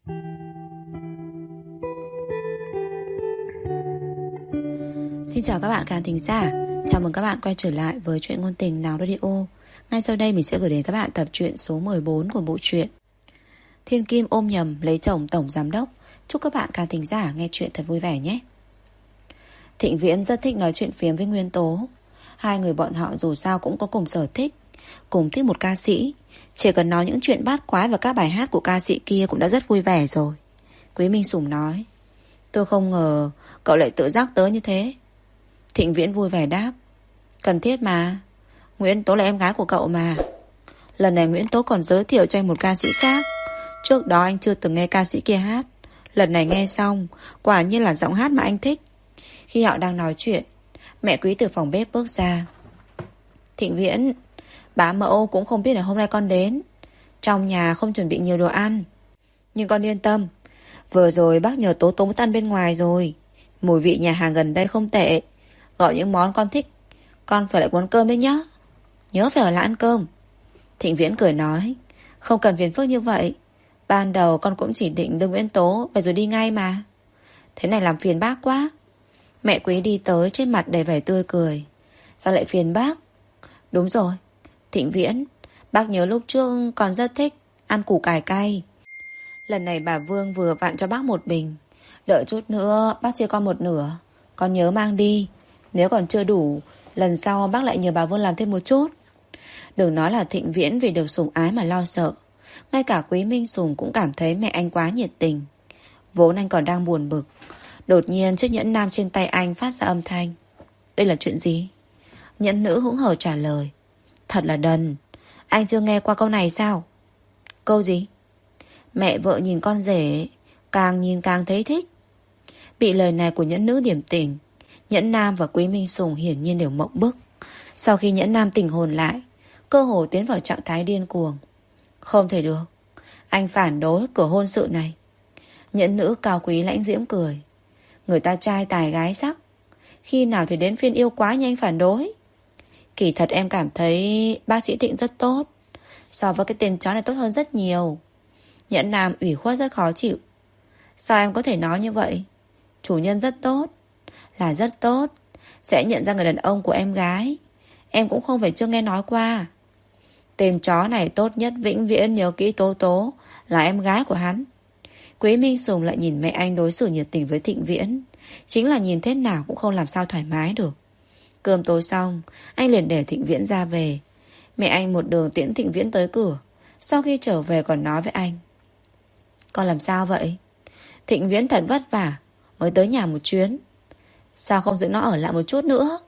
Xin chào các bạn khán thính giả. Chào mừng các bạn quay trở lại với truyện ngôn tình Nào Radio. Ngay sau đây mình sẽ gửi đến các bạn tập truyện số 14 của bộ truyện Thiên Kim ôm nhầm lấy chồng tổng giám đốc. Chúc các bạn khán thính giả nghe truyện thật vui vẻ nhé. Thịnh Viễn rất thích nói chuyện phiếm với Nguyên Tố. Hai người bọn họ dù sao cũng có cùng sở thích, cùng thích một ca sĩ. Chỉ cần nói những chuyện bát quái và các bài hát của ca sĩ kia cũng đã rất vui vẻ rồi. Quý Minh Sùng nói: tôi không ngờ cậu lại tự giác tới như thế. Thịnh Viễn vui vẻ đáp: cần thiết mà, Nguyễn Tố là em gái của cậu mà. Lần này Nguyễn Tố còn giới thiệu cho anh một ca sĩ khác. Trước đó anh chưa từng nghe ca sĩ kia hát. Lần này nghe xong, quả nhiên là giọng hát mà anh thích. Khi họ đang nói chuyện, mẹ Quý từ phòng bếp bước ra. Thịnh Viễn, bá mẫu cũng không biết là hôm nay con đến. Trong nhà không chuẩn bị nhiều đồ ăn. Nhưng con yên tâm, vừa rồi bác nhờ Tố Tố muốn ăn bên ngoài rồi. Mùi vị nhà hàng gần đây không tệ. Gọi những món con thích. Con phải lại quán cơm đấy nhá. Nhớ phải ở lại ăn cơm. Thịnh Viễn cười nói: không cần phiền phức như vậy. Ban đầu con cũng chỉ định đưa Nguyễn Tố về rồi đi ngay mà. Thế này làm phiền bác quá. Mẹ Quý đi tới, trên mặt đầy vẻ tươi cười. Sao lại phiền bác? Đúng rồi, Thịnh Viễn, bác nhớ lúc trước con rất thích ăn củ cải cay. Lần này bà Vương vừa vặn cho bác một bình. Đợi chút nữa bác chia con một nửa. Con nhớ mang đi. Nếu còn chưa đủ, lần sau bác lại nhờ bà Vương làm thêm một chút. Đừng nói là Thịnh Viễn vì được sủng ái mà lo sợ. Ngay cả Quý Minh Sùng cũng cảm thấy mẹ anh quá nhiệt tình. Vốn anh còn đang buồn bực, đột nhiên chiếc nhẫn nam trên tay anh phát ra âm thanh. Đây là chuyện gì? Nhẫn nữ hững hờ trả lời: thật là đần. Anh chưa nghe qua câu này sao? Câu gì? Mẹ vợ nhìn con rể, càng nhìn càng thấy thích. Bị lời này của nhẫn nữ điểm tỉnh, Nhẫn Nam và Quý Minh Sùng hiển nhiên đều mộng bức. Sau khi Nhẫn Nam tỉnh hồn lại, cơ hồ tiến vào trạng thái điên cuồng. Không thể được, anh phản đối cửa hôn sự này. Nhẫn nữ cao quý lãnh diễm cười: người ta trai tài gái sắc, khi nào thì đến phiên yêu quá nhanh phản đối. Kỳ thật em cảm thấy bác sĩ Thịnh rất tốt. So với cái tên chó này tốt hơn rất nhiều. Nhẫn Nam ủy khuất rất khó chịu. Sao em có thể nói như vậy? Chủ nhân rất tốt. Là rất tốt. Sẽ nhận ra người đàn ông của em gái. Em cũng không phải chưa nghe nói qua. Tên chó này tốt nhất vĩnh viễn nhớ kỹ Tố Tố là em gái của hắn. Quý Minh Sùng lại nhìn mẹ anh đối xử nhiệt tình với Thịnh Viễn. Chính là nhìn thế nào cũng không làm sao thoải mái được. Cơm tối xong, anh liền để Thịnh Viễn ra về. Mẹ anh một đường tiễn Thịnh Viễn tới cửa. Sau khi trở về còn nói với anh: con làm sao vậy? Thịnh Viễn thật vất vả mới tới nhà một chuyến, sao không giữ nó ở lại một chút nữa?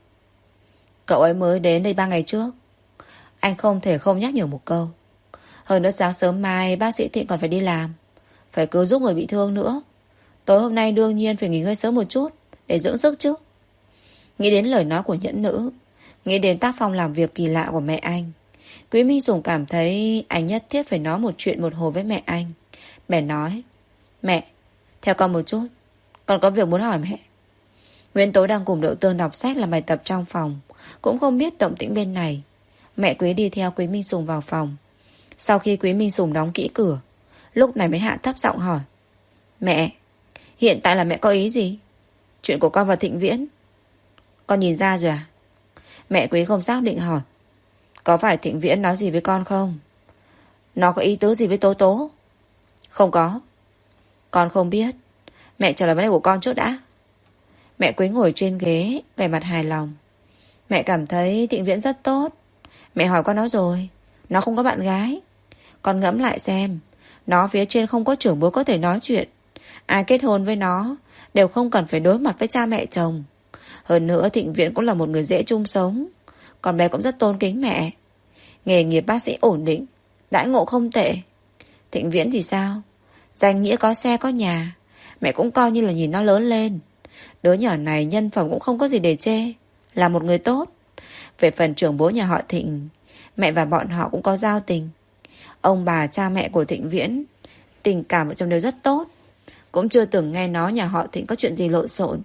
Cậu ấy mới đến đây 3 ngày trước. Anh không thể không nhắc nhở một câu. Hơn nữa sáng sớm mai bác sĩ Thịnh còn phải đi làm, phải cứu giúp người bị thương nữa. Tối hôm nay đương nhiên phải nghỉ ngơi sớm một chút để dưỡng sức chứ. Nghĩ đến lời nói của nhẫn nữ, nghĩ đến tác phong làm việc kỳ lạ của mẹ anh, Quý Minh Sùng cảm thấy anh nhất thiết phải nói một chuyện một hồi với mẹ anh. Bèn nói: mẹ, theo con một chút, con có việc muốn hỏi mẹ. Nguyễn Tố đang cùng Đậu Tương đọc sách làm bài tập trong phòng, cũng không biết động tĩnh bên này. Mẹ Quý đi theo Quý Minh Sùng vào phòng. Sau khi Quý Minh Sùng đóng kỹ cửa, lúc này mới hạ thấp giọng hỏi: mẹ, hiện tại là mẹ có ý gì? Chuyện của con và Thịnh Viễn con nhìn ra rồi à? Mẹ Quý không xác định hỏi: có phải Thịnh Viễn nói gì với con không? Nó có ý tứ gì với Tố Tố? Không có. Con không biết. Mẹ trả lời vấn đề của con trước đã. Mẹ Quý ngồi trên ghế, vẻ mặt hài lòng. Mẹ cảm thấy Thịnh Viễn rất tốt. Mẹ hỏi con nó rồi, nó không có bạn gái. Con ngẫm lại xem, nó phía trên không có trưởng bối có thể nói chuyện. Ai kết hôn với nó đều không cần phải đối mặt với cha mẹ chồng. Hơn nữa Thịnh Viễn cũng là một người dễ chung sống. Con bé cũng rất tôn kính mẹ. Nghề nghiệp bác sĩ ổn định, đãi ngộ không tệ. Thịnh Viễn thì sao? Danh nghĩa có xe có nhà, mẹ cũng coi như là nhìn nó lớn lên. Đứa nhỏ này nhân phẩm cũng không có gì để chê, là một người tốt. Về phần trưởng bố nhà họ Thịnh, mẹ và bọn họ cũng có giao tình. Ông bà cha mẹ của Thịnh Viễn tình cảm vợ chồng đều rất tốt. Cũng chưa từng nghe nói nhà họ Thịnh có chuyện gì lộn xộn.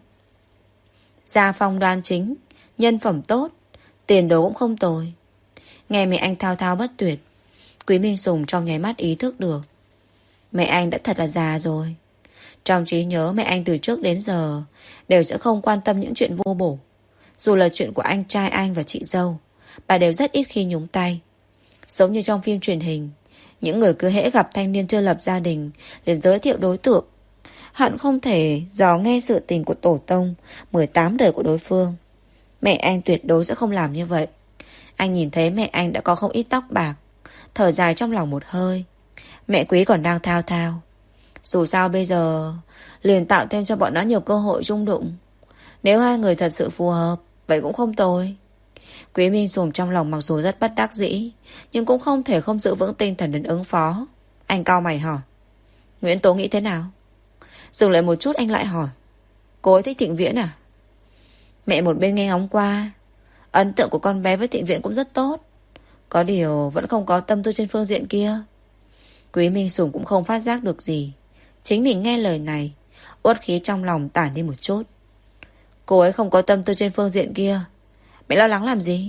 Gia phong đoan chính, nhân phẩm tốt, tiền đồ cũng không tồi. Nghe mẹ anh thao thao bất tuyệt, Quý Minh Sùng trong nháy mắt ý thức được. Mẹ anh đã thật là già rồi. Trong trí nhớ mẹ anh từ trước đến giờ đều sẽ không quan tâm những chuyện vô bổ. Dù là chuyện của anh trai anh và chị dâu, bà đều rất ít khi nhúng tay. Giống như trong phim truyền hình, những người cứ hễ gặp thanh niên chưa lập gia đình liền giới thiệu đối tượng, hận không thể dò nghe sự tình của tổ tông 18 đời của đối phương. Mẹ anh tuyệt đối sẽ không làm như vậy. Anh nhìn thấy mẹ anh đã có không ít tóc bạc, thở dài trong lòng một hơi. Mẹ Quý còn đang thao thao. Dù sao bây giờ liền tạo thêm cho bọn nó nhiều cơ hội chung đụng. Nếu hai người thật sự phù hợp, vậy cũng không tồi. Quý Minh Sùng trong lòng mặc dù rất bất đắc dĩ, nhưng cũng không thể không giữ vững tinh thần đến ứng phó. Anh cau mày hỏi: Nguyễn Tố nghĩ thế nào? Dừng lại một chút anh lại hỏi: Cô ấy thích Thịnh Viễn à? Mẹ một bên nghe ngóng qua, ấn tượng của con bé với Thịnh Viễn cũng rất tốt. Có điều vẫn không có tâm tư trên phương diện kia. Quý Minh Sùng cũng không phát giác được gì. Chính mình nghe lời này, uất khí trong lòng tản đi một chút. Cô ấy không có tâm tư trên phương diện kia, mẹ lo lắng làm gì?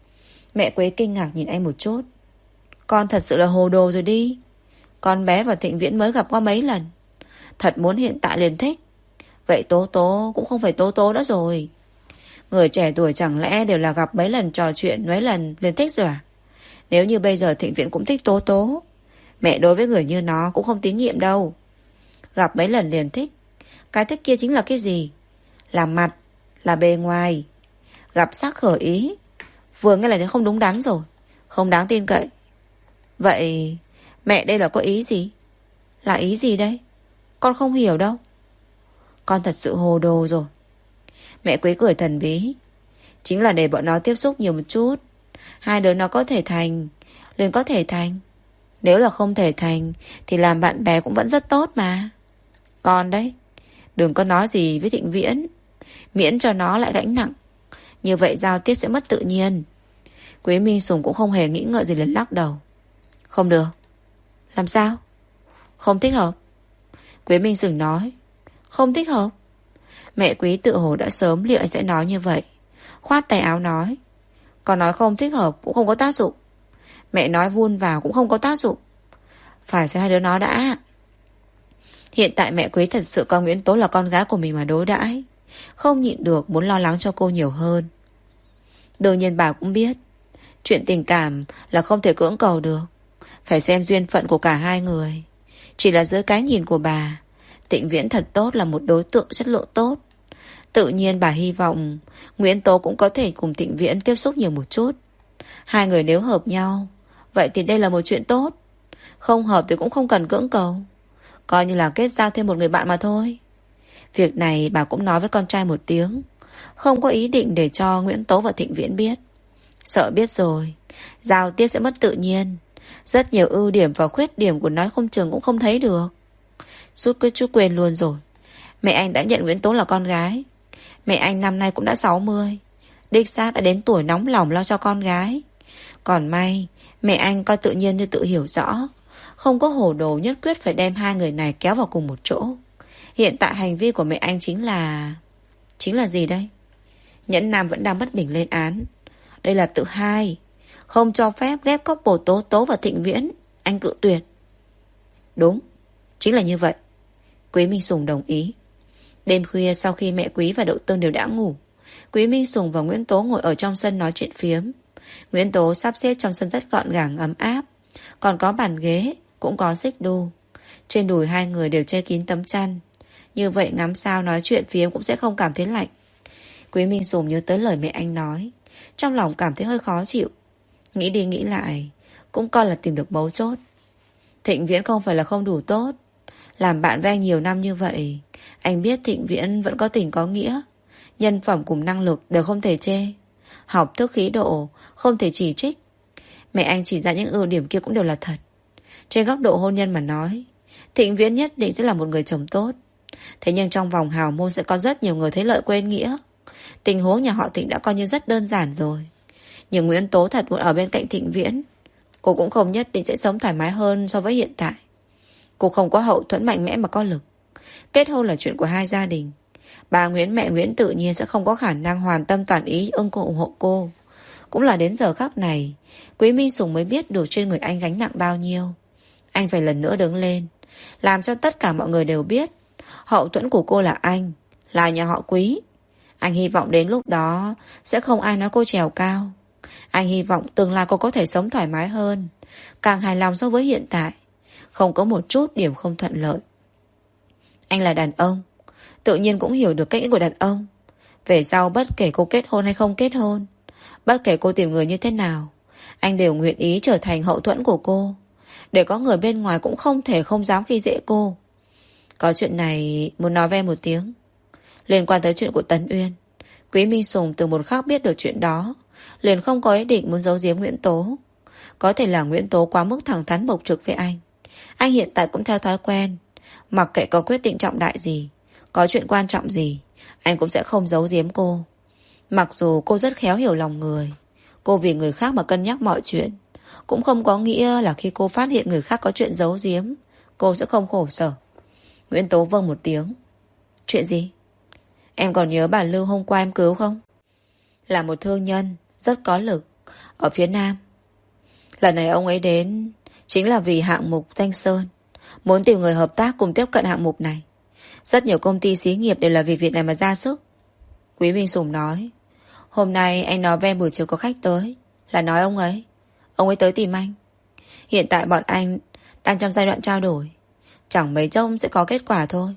Mẹ Quế kinh ngạc nhìn anh một chút. Con thật sự là hồ đồ rồi đi. Con bé và Thịnh Viễn mới gặp qua mấy lần, thật muốn hiện tại liền thích. Vậy Tố Tố cũng không phải Tố Tố nữa rồi. Người trẻ tuổi chẳng lẽ đều là gặp mấy lần trò chuyện mấy lần liền thích rồi à? Nếu như bây giờ Thịnh Viễn cũng thích Tố Tố, mẹ đối với người như nó cũng không tín nhiệm đâu. Gặp mấy lần liền thích, cái thích kia chính là cái gì? Là mặt, là bề ngoài. Gặp sắc khởi ý, vừa nghe là thấy không đúng đắn rồi, không đáng tin cậy. Vậy mẹ đây là có ý gì? Là ý gì đây? Con không hiểu đâu. Con thật sự hồ đồ rồi. Mẹ Quế cười thần bí. Chính là để bọn nó tiếp xúc nhiều một chút, hai đứa nó có thể thành liền có thể thành. Nếu là không thể thành thì làm bạn bè cũng vẫn rất tốt mà. Con đấy, đừng có nói gì với Thịnh Viễn, miễn cho nó lại gánh nặng. Như vậy giao tiếp sẽ mất tự nhiên. Quế Minh Sùng cũng không hề nghĩ ngợi gì, liền lắc đầu. Không được. Làm sao? Không thích hợp. Quế Minh Sùng nói. Không thích hợp. Mẹ Quý tự hồ đã sớm liệu anh sẽ nói như vậy, khoát tay áo nói. Còn nói không thích hợp cũng không có tác dụng. Mẹ nói vun vào cũng không có tác dụng. Phải xem hai đứa nó đã. Hiện tại mẹ Quý thật sự coi Nguyễn Tố là con gái của mình mà đối đãi, không nhịn được muốn lo lắng cho cô nhiều hơn. Đương nhiên bà cũng biết, chuyện tình cảm là không thể cưỡng cầu được, phải xem duyên phận của cả hai người. Chỉ là dưới cái nhìn của bà, Thịnh Viễn thật tốt là một đối tượng chất lượng tốt. Tự nhiên bà hy vọng Nguyễn Tố cũng có thể cùng Thịnh Viễn tiếp xúc nhiều một chút. Hai người nếu hợp nhau, vậy thì đây là một chuyện tốt. Không hợp thì cũng không cần cưỡng cầu, coi như là kết giao thêm một người bạn mà thôi. Việc này bà cũng nói với con trai một tiếng, không có ý định để cho Nguyễn Tố và Thịnh Viễn biết. Sợ biết rồi, giao tiếp sẽ mất tự nhiên. Rất nhiều ưu điểm và khuyết điểm của nói không chừng cũng không thấy được. Rút quyết chút quên luôn rồi. Mẹ anh đã nhận Nguyễn Tố là con gái. Mẹ anh năm nay cũng đã 60, đích xác đã đến tuổi nóng lòng lo cho con gái. Còn may mẹ anh coi tự nhiên như tự hiểu rõ, không có hồ đồ nhất quyết phải đem hai người này kéo vào cùng một chỗ. Hiện tại hành vi của mẹ anh chính là gì đây? Nhẫn Nam vẫn đang bất bình lên án. Đây là tự hai, không cho phép ghép couple Tố Tố và Thịnh Viễn. Anh cự tuyệt. Đúng, chính là như vậy. Quý Minh Sùng đồng ý. Đêm khuya sau khi mẹ Quý và Đậu Tương đều đã ngủ, Quý Minh Sùng và Nguyễn Tố ngồi ở trong sân nói chuyện phiếm. Nguyễn Tố sắp xếp trong sân rất gọn gàng ấm áp, còn có bàn ghế, cũng có xích đu. Trên đùi hai người đều che kín tấm chăn. Như vậy ngắm sao nói chuyện phiếm cũng sẽ không cảm thấy lạnh. Quý Minh Sùng nhớ tới lời mẹ anh nói, trong lòng cảm thấy hơi khó chịu. Nghĩ đi nghĩ lại, cũng coi là tìm được mấu chốt. Thịnh Viễn không phải là không đủ tốt. Làm bạn với anh nhiều năm như vậy, anh biết Thịnh Viễn vẫn có tình có nghĩa. Nhân phẩm cùng năng lực đều không thể chê, học thức khí độ không thể chỉ trích. Mẹ anh chỉ ra những ưu điểm kia cũng đều là thật. Trên góc độ hôn nhân mà nói, Thịnh Viễn nhất định sẽ là một người chồng tốt. Thế nhưng trong vòng hào môn sẽ có rất nhiều người thấy lợi quên nghĩa. Tình huống nhà họ Thịnh đã coi như rất đơn giản rồi. Nhưng Nguyễn Tố thật muốn ở bên cạnh Thịnh Viễn, cô cũng không nhất định sẽ sống thoải mái hơn so với hiện tại. Cô không có hậu thuẫn mạnh mẽ mà có lực. Kết hôn là chuyện của hai gia đình. Bà Nguyễn mẹ Nguyễn tự nhiên sẽ không có khả năng hoàn tâm toàn ý ủng hộ cô. Cũng là đến giờ khắc này, Quý Minh Sùng mới biết được trên người anh gánh nặng bao nhiêu. Anh phải lần nữa đứng lên, làm cho tất cả mọi người đều biết hậu thuẫn của cô là anh, là nhà họ Quý. Anh hy vọng đến lúc đó sẽ không ai nói cô trèo cao. Anh hy vọng tương lai cô có thể sống thoải mái hơn, càng hài lòng so với hiện tại, không có một chút điểm không thuận lợi. Anh là đàn ông, tự nhiên cũng hiểu được cách nghĩ của đàn ông. Về sau bất kể cô kết hôn hay không kết hôn, bất kể cô tìm người như thế nào, anh đều nguyện ý trở thành hậu thuẫn của cô, để có người bên ngoài cũng không thể không dám khi dễ cô. Có chuyện này muốn nói với em một tiếng. Liên quan tới chuyện của Tấn Uyên, Quý Minh Sùng từ một khắc biết được chuyện đó, liền không có ý định muốn giấu giếm Nguyễn Tố. Có thể là Nguyễn Tố quá mức thẳng thắn bộc trực với anh. Anh hiện tại cũng theo thói quen, mặc kệ có quyết định trọng đại gì, có chuyện quan trọng gì, anh cũng sẽ không giấu giếm cô. Mặc dù cô rất khéo hiểu lòng người, cô vì người khác mà cân nhắc mọi chuyện, cũng không có nghĩa là khi cô phát hiện người khác có chuyện giấu giếm, cô sẽ không khổ sở. Nguyễn Tố vâng một tiếng. Chuyện gì? Em còn nhớ bà Lưu hôm qua em cứu không? Là một thương nhân rất có lực ở phía Nam. Lần này ông ấy đến chính là vì hạng mục Danh Sơn, muốn tìm người hợp tác cùng tiếp cận hạng mục này. Rất nhiều công ty xí nghiệp đều là vì việc này mà ra sức. Quý Minh Sùng nói. Hôm nay anh nói với em buổi chiều có khách tới, là nói ông ấy tới tìm anh. Hiện tại bọn anh đang trong giai đoạn trao đổi, chẳng mấy chốc sẽ có kết quả thôi.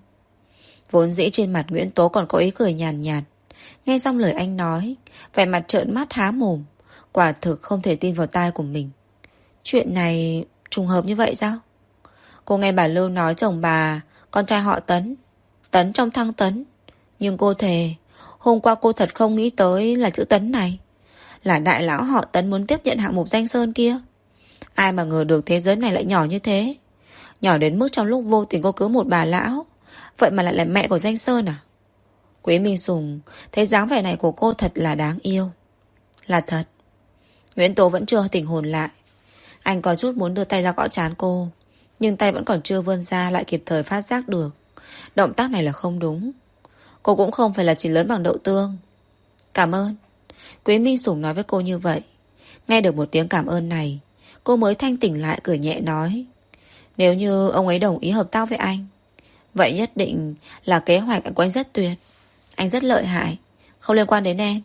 Vốn dĩ trên mặt Nguyễn Tố còn có ý cười nhàn nhạt. Nghe xong lời anh nói, vẻ mặt trợn mắt há mồm, quả thực không thể tin vào tai của mình. Chuyện này trùng hợp như vậy sao? Cô nghe bà Lưu nói chồng bà, con trai họ Tấn, Tấn trong thăng Tấn. Nhưng cô thề, hôm qua cô thật không nghĩ tới là chữ Tấn này, là đại lão họ Tấn muốn tiếp nhận hạng mục Danh Sơn kia. Ai mà ngờ được thế giới này lại nhỏ như thế. Nhỏ đến mức trong lúc vô tình cô cứu một bà lão, vậy mà lại là mẹ của Danh Sơn à? Quý Minh Sùng thấy dáng vẻ này của cô thật là đáng yêu. Là thật. Nguyễn Tố vẫn chưa tỉnh hồn lại. Anh có chút muốn đưa tay ra gõ trán cô, nhưng tay vẫn còn chưa vươn ra, lại kịp thời phát giác được động tác này là không đúng. Cô cũng không phải là chỉ lớn bằng đậu tương. Cảm ơn. Quý Minh Sùng nói với cô như vậy. Nghe được một tiếng cảm ơn này, cô mới thanh tỉnh lại, cười nhẹ nói. Nếu như ông ấy đồng ý hợp tác với anh, vậy nhất định là kế hoạch của anh rất tuyệt. Anh rất lợi hại, không liên quan đến em.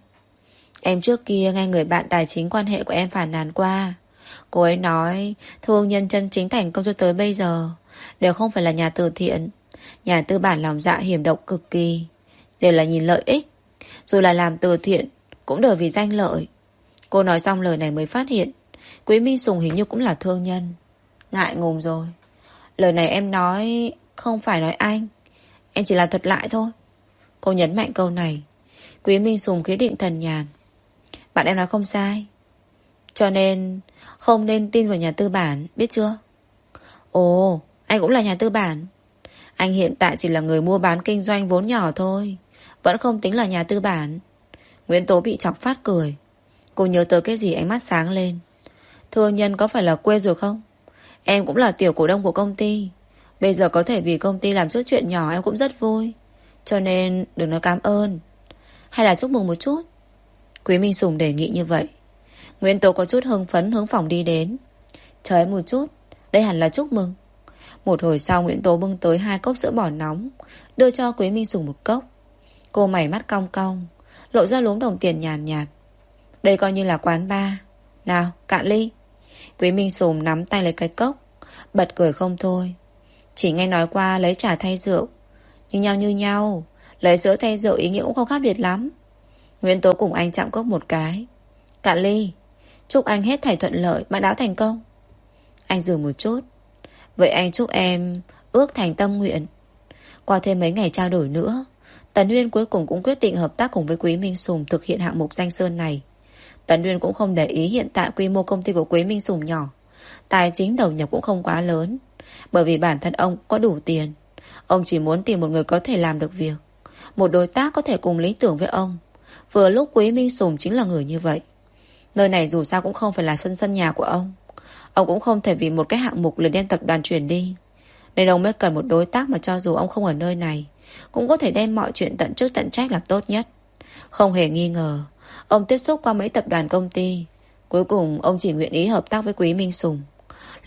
Em trước kia nghe người bạn tài chính quan hệ của em phàn nàn qua. Cô ấy nói thương nhân chân chính thành công cho tới bây giờ đều không phải là nhà từ thiện. Nhà tư bản lòng dạ hiểm độc cực kỳ, đều là nhìn lợi ích. Dù là làm từ thiện cũng đều vì danh lợi. Cô nói xong lời này mới phát hiện Quý Minh Sùng hình như cũng là thương nhân. Ngại ngùng rồi. Lời này em nói không phải nói anh, em chỉ là thuật lại thôi. Cô nhấn mạnh câu này. Quý Minh Sùng khí định thần nhàn. Bạn em nói không sai, cho nên không nên tin vào nhà tư bản, biết chưa? Ồ, anh cũng là nhà tư bản. Anh hiện tại chỉ là người mua bán kinh doanh vốn nhỏ thôi, vẫn không tính là nhà tư bản. Nguyễn Tố bị chọc phát cười. Cô nhớ tới cái gì ánh mắt sáng lên. Thương nhân có phải là quê rồi không? Em cũng là tiểu cổ đông của công ty. Bây giờ có thể vì công ty làm chút chuyện nhỏ em cũng rất vui. Cho nên đừng nói cảm ơn, hay là chúc mừng một chút. Quý Minh Sùng đề nghị như vậy. Nguyễn Tố có chút hưng phấn hướng phòng đi đến. Chờ em một chút, đây hẳn là chúc mừng. Một hồi sau Nguyễn Tố bưng tới 2 cốc sữa bò nóng, đưa cho Quý Minh Sùng một cốc. Cô mày mắt cong cong, lộ ra lúm đồng tiền nhàn nhạt. Đây coi như là quán bar. Nào, cạn ly. Quý Minh Sùng nắm tay lấy cái cốc, bật cười không thôi. Chỉ nghe nói qua lấy trà thay rượu, như nhau. Lấy sữa thay rượu ý nghĩa cũng không khác biệt lắm. Nguyễn Tố cùng anh chạm cốc một cái. Cạn ly. Chúc anh hết thảy thuận lợi, mã đáo thành công. Anh dừng một chút. Vậy anh chúc em ước thành tâm nguyện. Qua thêm mấy ngày trao đổi nữa, Tấn Uyên cuối cùng cũng quyết định hợp tác cùng với Quý Minh Sùng thực hiện hạng mục Danh Sơn này. Tấn Uyên cũng không để ý hiện tại quy mô công ty của Quý Minh Sùng nhỏ, tài chính đầu nhập cũng không quá lớn, bởi vì bản thân ông có đủ tiền. Ông chỉ muốn tìm một người có thể làm được việc, một đối tác có thể cùng lý tưởng với ông. Vừa lúc Quý Minh Sùng chính là người như vậy. Nơi này dù sao cũng không phải là sân nhà của ông. Ông cũng không thể vì một cái hạng mục liền đem tập đoàn chuyển đi. Nên ông mới cần một đối tác mà cho dù ông không ở nơi này cũng có thể đem mọi chuyện tận chức tận trách làm tốt nhất. Không hề nghi ngờ, ông tiếp xúc qua mấy tập đoàn công ty, cuối cùng ông chỉ nguyện ý hợp tác với Quý Minh Sùng.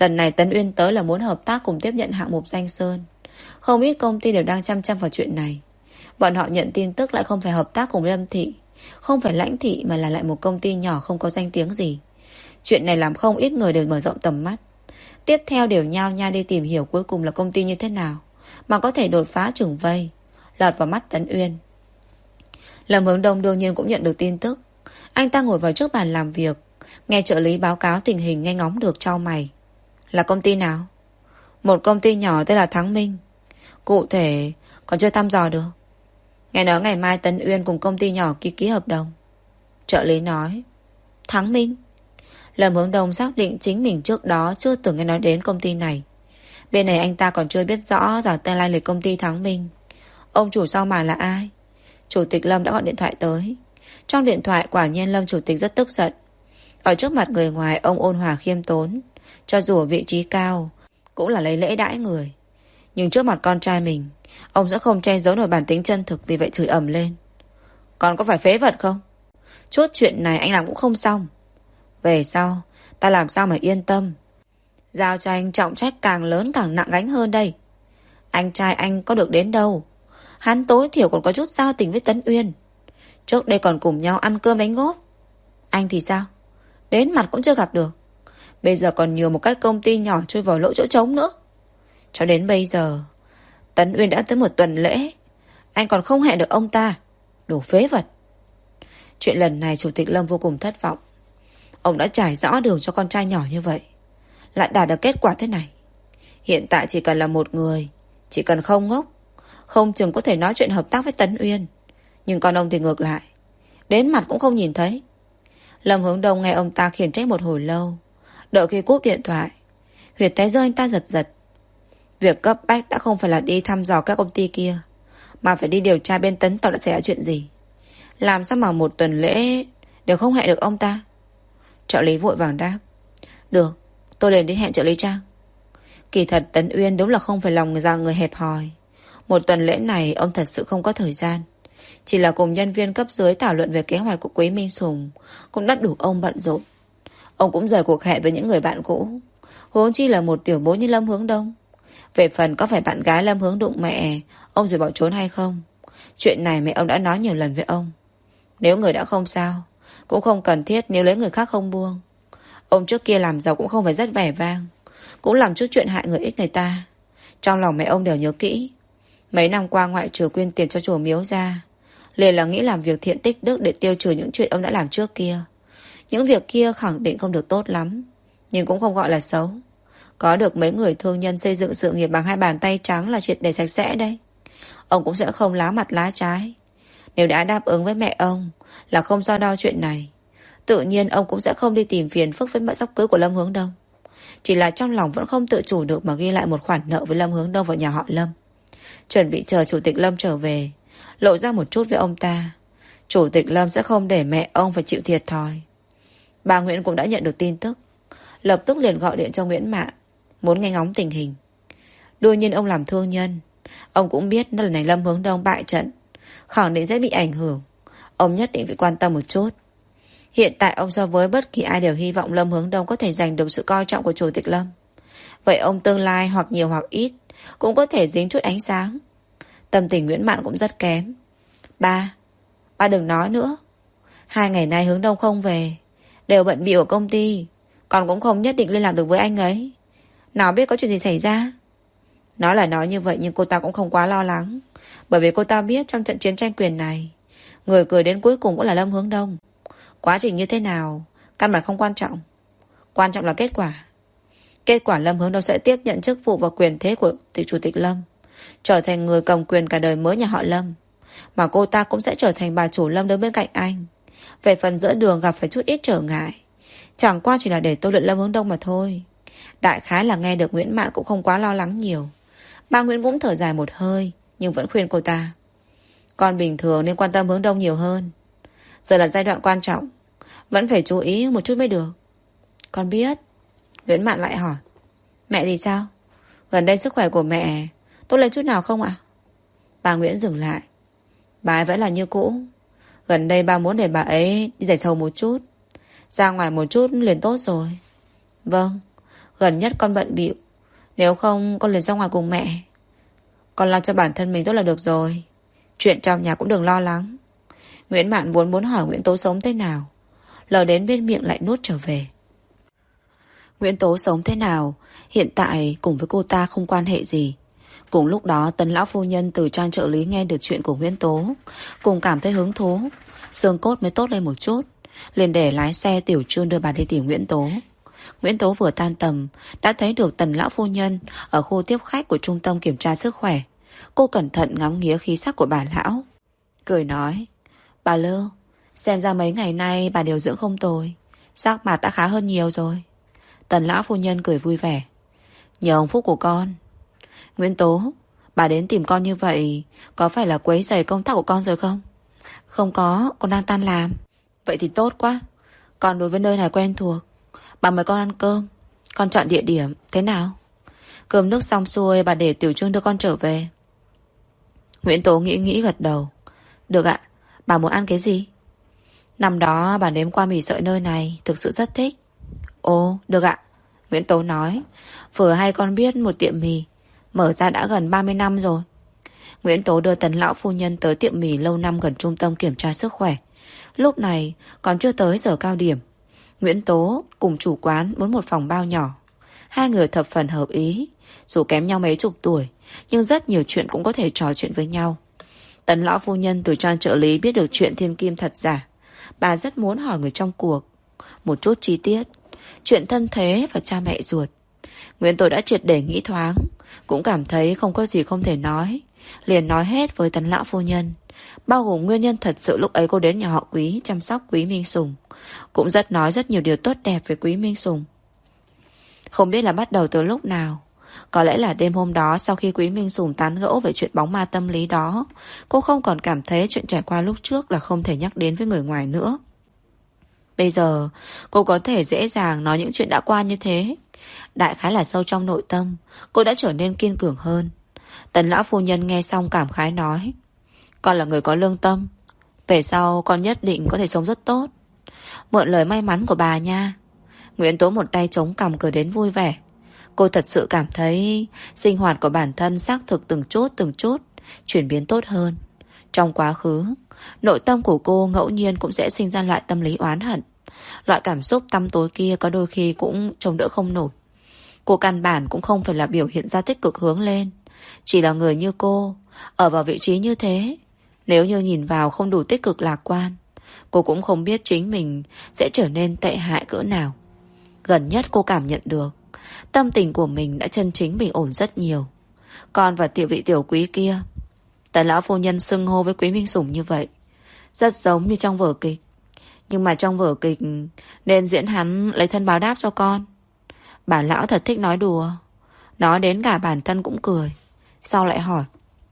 Lần này Tấn Uyên tới là muốn hợp tác cùng tiếp nhận hạng mục Danh Sơn. Không ít công ty đều đang chăm chăm vào chuyện này. Bọn họ nhận tin tức lại không phải hợp tác cùng Lâm Thị, không phải Lãnh Thị, mà là lại một công ty nhỏ không có danh tiếng gì. Chuyện này làm không ít người đều mở rộng tầm mắt. Tiếp theo đều nhao nhao đi tìm hiểu cuối cùng là công ty như thế nào mà có thể đột phá chủng vây, lọt vào mắt Tấn Uyên. Lâm Hướng Đông đương nhiên cũng nhận được tin tức. Anh ta ngồi vào trước bàn làm việc, nghe trợ lý báo cáo tình hình, nghe ngóng được chau mày. Là công ty nào? Một công ty nhỏ tên là Thắng Minh. Cụ thể còn chưa thăm dò được. Nghe nói ngày mai Tấn Uyên cùng công ty nhỏ ký hợp đồng. Trợ lý nói. Thắng Minh? Lâm Hướng Đông xác định chính mình trước đó chưa từng nghe nói đến công ty này. Bên này anh ta còn chưa biết rõ giả tên lai lịch công ty Thắng Minh. Ông chủ sau màn là ai? Chủ tịch Lâm đã gọi điện thoại tới. Trong điện thoại quả nhiên Lâm chủ tịch rất tức giận. Ở trước mặt người ngoài ông ôn hòa khiêm tốn, cho dù ở vị trí cao cũng là lấy lễ đãi người. Nhưng trước mặt con trai mình, ông sẽ không che giấu nổi bản tính chân thực, vì vậy chửi ầm lên. Còn có phải phế vật không? Chút chuyện này anh làm cũng không xong. Về sau ta làm sao mà yên tâm. Giao cho anh trọng trách càng lớn càng nặng gánh hơn đây. Anh trai anh có được đến đâu. Hắn tối thiểu còn có chút giao tình với Tấn Uyên. Trước đây còn cùng nhau ăn cơm đánh góp. Anh thì sao? Đến mặt cũng chưa gặp được. Bây giờ còn nhiều một cái công ty nhỏ chui vào lỗ chỗ trống nữa. Cho đến bây giờ Tấn Uyên đã tới một tuần lễ, anh còn không hẹn được ông ta. Đồ phế vật. Chuyện lần này Chủ tịch Lâm vô cùng thất vọng. Ông đã trải rõ đường cho con trai nhỏ như vậy, lại đạt được kết quả thế này. Hiện tại chỉ cần là một người, chỉ cần không ngốc, không chừng có thể nói chuyện hợp tác với Tấn Uyên. Nhưng con ông thì ngược lại, đến mặt cũng không nhìn thấy. Lâm Hướng Đông nghe ông ta khiển trách một hồi lâu. Đợi khi cúp điện thoại, huyệt thái dương anh ta giật giật. Việc cấp bách đã không phải là đi thăm dò các công ty kia, mà phải đi điều tra bên Tấn Tộc đã xảy ra chuyện gì. Làm sao mà một tuần lễ đều không hẹn được ông ta? Trợ lý vội vàng đáp. Được, tôi liền đi hẹn trợ lý Trang. Kỳ thật Tấn Uyên đúng là không phải lòng người hẹp hòi. Một tuần lễ này ông thật sự không có thời gian. Chỉ là cùng nhân viên cấp dưới thảo luận về kế hoạch của Quý Minh Sùng cũng đã đủ ông bận rộn. Ông cũng rời cuộc hẹn với những người bạn cũ, huống chi là một tiểu bối như Lâm Hướng Đông. Về phần có phải bạn gái Lâm Hướng đụng mẹ ông rồi bỏ trốn hay không, chuyện này mẹ ông đã nói nhiều lần với ông. Nếu người đã không sao, cũng không cần thiết nếu lấy người khác không buông. Ông trước kia làm giàu cũng không phải rất vẻ vang, cũng làm chút chuyện hại người ích người ta. Trong lòng mẹ ông đều nhớ kỹ. Mấy năm qua ngoại trừ quyên tiền cho chùa miếu ra, liền là nghĩ làm việc thiện tích đức để tiêu trừ những chuyện ông đã làm trước kia. Những việc kia khẳng định không được tốt lắm, nhưng cũng không gọi là xấu. Có được mấy người thương nhân xây dựng sự nghiệp bằng hai bàn tay trắng là triệt để sạch sẽ đấy. Ông cũng sẽ không lá mặt lá trái. Nếu đã đáp ứng với mẹ ông là không so đo chuyện này, tự nhiên ông cũng sẽ không đi tìm phiền phức với mẹ sắp cưới của Lâm Hướng Đông. Chỉ là trong lòng vẫn không tự chủ được mà ghi lại một khoản nợ với Lâm Hướng Đông vào nhà họ Lâm, chuẩn bị chờ Chủ tịch Lâm trở về lộ ra một chút với ông ta. Chủ tịch Lâm sẽ không để mẹ ông phải chịu thiệt thòi. Bà Nguyễn cũng đã nhận được tin tức, lập tức liền gọi điện cho Nguyễn Mạn, muốn nghe ngóng tình hình. Đương nhiên ông làm thương nhân, ông cũng biết lần này Lâm Hướng Đông bại trận, khẳng định sẽ bị ảnh hưởng. Ông nhất định phải quan tâm một chút. Hiện tại ông so với bất kỳ ai đều hy vọng Lâm Hướng Đông có thể giành được sự coi trọng của Chủ tịch Lâm. Vậy ông tương lai hoặc nhiều hoặc ít cũng có thể dính chút ánh sáng. Tâm tình Nguyễn Mạn cũng rất kém. Ba đừng nói nữa. 2 ngày nay Hướng Đông không về, đều bận bịu ở công ty, còn cũng không nhất định liên lạc được với anh ấy. Nào biết có chuyện gì xảy ra. Nói là nói như vậy nhưng cô ta cũng không quá lo lắng, bởi vì cô ta biết trong trận chiến tranh quyền này, người cười đến cuối cùng cũng là Lâm Hướng Đông. Quá trình như thế nào căn bản không quan trọng, quan trọng là kết quả. Kết quả Lâm Hướng Đông sẽ tiếp nhận chức vụ và quyền thế của Chủ tịch Lâm, trở thành người cầm quyền cả đời mới nhà họ Lâm. Mà cô ta cũng sẽ trở thành bà chủ Lâm đứng bên cạnh anh. Về phần giữa đường gặp phải chút ít trở ngại, chẳng qua chỉ là để tôi luyện Lâm Hướng Đông mà thôi. Đại khái là nghe được Nguyễn Mạn cũng không quá lo lắng nhiều. Bà Nguyễn cũng thở dài một hơi, nhưng vẫn khuyên cô ta, con bình thường nên quan tâm Hướng Đông nhiều hơn. Giờ là giai đoạn quan trọng, vẫn phải chú ý một chút mới được. Con biết. Nguyễn Mạn lại hỏi, mẹ thì sao? Gần đây sức khỏe của mẹ tốt lên chút nào không ạ? Bà Nguyễn dừng lại. Bà ấy vẫn là như cũ. Gần đây ba muốn để bà ấy đi giải sầu một chút, ra ngoài một chút liền tốt rồi. Vâng. Gần nhất con bận bịu, nếu không con liền ra ngoài cùng mẹ. Con lo cho bản thân mình tốt là được rồi. Chuyện trong nhà cũng đừng lo lắng. Nguyễn Mạn vốn muốn hỏi Nguyễn Tố sống thế nào, lờ đến bên miệng lại nuốt trở về. Nguyễn Tố sống thế nào hiện tại cùng với cô ta không quan hệ gì. Cùng lúc đó Tần lão phu nhân từ trang trợ lý nghe được chuyện của Nguyễn Tố, cùng cảm thấy hứng thú, xương cốt mới tốt lên một chút, liền để lái xe Tiểu Trương đưa bà đi tìm Nguyễn Tố. Nguyễn Tố vừa tan tầm đã thấy được Tần lão phu nhân ở khu tiếp khách của trung tâm kiểm tra sức khỏe. Cô cẩn thận ngắm nghía khí sắc của bà lão, cười nói: Bà Lưu, xem ra mấy ngày nay bà điều dưỡng không tồi, sắc mặt đã khá hơn nhiều rồi. Tần lão phu nhân cười vui vẻ: Nhờ ông phúc của con. Nguyễn Tố, bà đến tìm con như vậy có phải là quấy rầy công tác của con rồi không? Không có, con đang tan làm. Vậy thì tốt quá, con đối với nơi này quen thuộc. Bà mời con ăn cơm, con chọn địa điểm thế nào? Cơm nước xong xuôi bà để Tiểu Trương đưa con trở về. Nguyễn Tố nghĩ gật đầu. Được ạ, bà muốn ăn cái gì? Năm đó bà nếm qua mì sợi nơi này, thực sự rất thích. Ồ, được ạ, Nguyễn Tố nói. Vừa hay con biết một tiệm mì mở ra đã gần 30 năm rồi. Nguyễn Tố đưa Tần lão phu nhân tới tiệm mì lâu năm gần trung tâm kiểm tra sức khỏe. Lúc này còn chưa tới giờ cao điểm. Nguyễn Tố cùng chủ quán muốn một phòng bao nhỏ. Hai người thập phần hợp ý, dù kém nhau mấy chục tuổi, nhưng rất nhiều chuyện cũng có thể trò chuyện với nhau. Tần lão phu nhân từ trang trợ lý biết được chuyện thiên kim thật giả. Bà rất muốn hỏi người trong cuộc một chút chi tiết, chuyện thân thế và cha mẹ ruột. Nguyễn Tố đã triệt để nghĩ thoáng, cũng cảm thấy không có gì không thể nói, liền nói hết với Tần lão phu nhân, bao gồm nguyên nhân thật sự lúc ấy cô đến nhà họ Quý chăm sóc Quý Minh Sùng, cũng nói rất nhiều điều tốt đẹp về Quý Minh Sùng. Không biết là bắt đầu từ lúc nào, có lẽ là đêm hôm đó sau khi Quý Minh Sùng tán gẫu về chuyện bóng ma tâm lý đó, cô không còn cảm thấy chuyện trải qua lúc trước là không thể nhắc đến với người ngoài nữa. Bây giờ cô có thể dễ dàng nói những chuyện đã qua như thế. Đại khái là sâu trong nội tâm cô đã trở nên kiên cường hơn. Tần lão phu nhân nghe xong cảm khái nói: Con là người có lương tâm, về sau con nhất định có thể sống rất tốt. Mượn lời may mắn của bà nha. Nguyễn Tố một tay chống cằm cười đến vui vẻ. Cô thật sự cảm thấy sinh hoạt của bản thân xác thực từng chút chuyển biến tốt hơn. Trong quá khứ, nội tâm của cô ngẫu nhiên cũng sẽ sinh ra loại tâm lý oán hận. Loại cảm xúc tăm tối kia có đôi khi cũng chống đỡ không nổi. Cô căn bản cũng không phải là biểu hiện ra tích cực hướng lên. Chỉ là người như cô, ở vào vị trí như thế, nếu như nhìn vào không đủ tích cực lạc quan, cô cũng không biết chính mình sẽ trở nên tệ hại cỡ nào. Gần nhất cô cảm nhận được tâm tình của mình đã chân chính bình ổn rất nhiều. Con và vị tiểu quý kia, Tần lão phu nhân xưng hô với Quý Minh Sủng như vậy, rất giống như trong vở kịch. Nhưng mà trong vở kịch nên diễn hắn lấy thân báo đáp cho con. Bà lão thật thích nói đùa, nói đến cả bản thân cũng cười. Sau lại hỏi: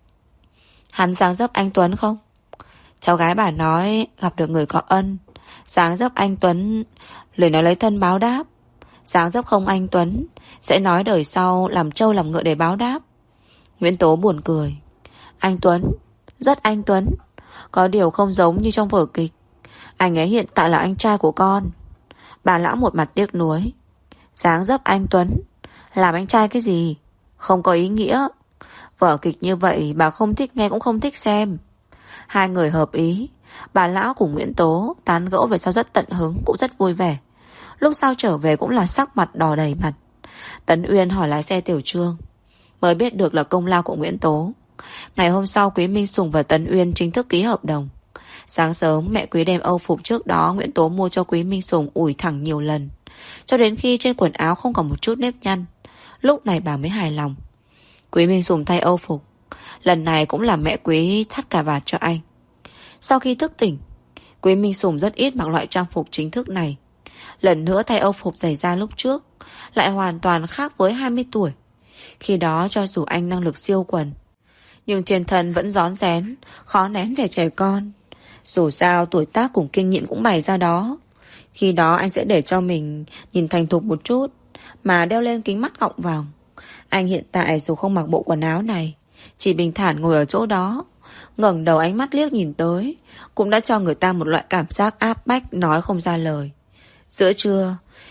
Hắn dáng dấp anh Tuấn không? Cháu gái bà nói gặp được người có ân. Dáng dấp anh Tuấn lời nói lấy thân báo đáp. Dáng dấp không anh Tuấn sẽ nói đời sau làm trâu làm ngựa để báo đáp. Nguyễn Tố buồn cười. Anh Tuấn, rất anh Tuấn, có điều không giống như trong vở kịch. Anh ấy hiện tại là anh trai của con. Bà lão một mặt tiếc nuối. Dáng dấp anh Tuấn làm anh trai cái gì? Không có ý nghĩa. Vở kịch như vậy bà không thích nghe cũng không thích xem. Hai người hợp ý. Bà lão cùng Nguyễn Tố tán gẫu về sau rất tận hứng, cũng rất vui vẻ. Lúc sau trở về cũng là sắc mặt đỏ đầy mặt. Tấn Uyên hỏi lái xe Tiểu Trương, mới biết được là công lao của Nguyễn Tố. Ngày hôm sau Quý Minh Sùng và Tấn Uyên chính thức ký hợp đồng. Sáng sớm mẹ Quý đem âu phục trước đó Nguyễn Tố mua cho Quý Minh Sùng ủi thẳng nhiều lần, cho đến khi trên quần áo không còn một chút nếp nhăn. Lúc này bà mới hài lòng. Quý Minh Sùng thay âu phục, lần này cũng là mẹ Quý thắt cà vạt cho anh. Sau khi thức tỉnh, Quý Minh Sùng rất ít mặc loại trang phục chính thức này. Lần nữa thay âu phục giày da lúc trước lại hoàn toàn khác với 20 tuổi. Khi đó cho dù anh năng lực siêu quần, nhưng trên thân vẫn rón rén, khó nén vẻ trẻ con. Dù sao tuổi tác cùng kinh nghiệm cũng bày ra đó. Khi đó anh sẽ để cho mình nhìn thành thục một chút, mà đeo lên kính mắt gọng vòng. Anh hiện tại dù không mặc bộ quần áo này, chỉ bình thản ngồi ở chỗ đó, ngẩng đầu ánh mắt liếc nhìn tới, cũng đã cho người ta một loại cảm giác áp bách nói không ra lời. Giữa trưa,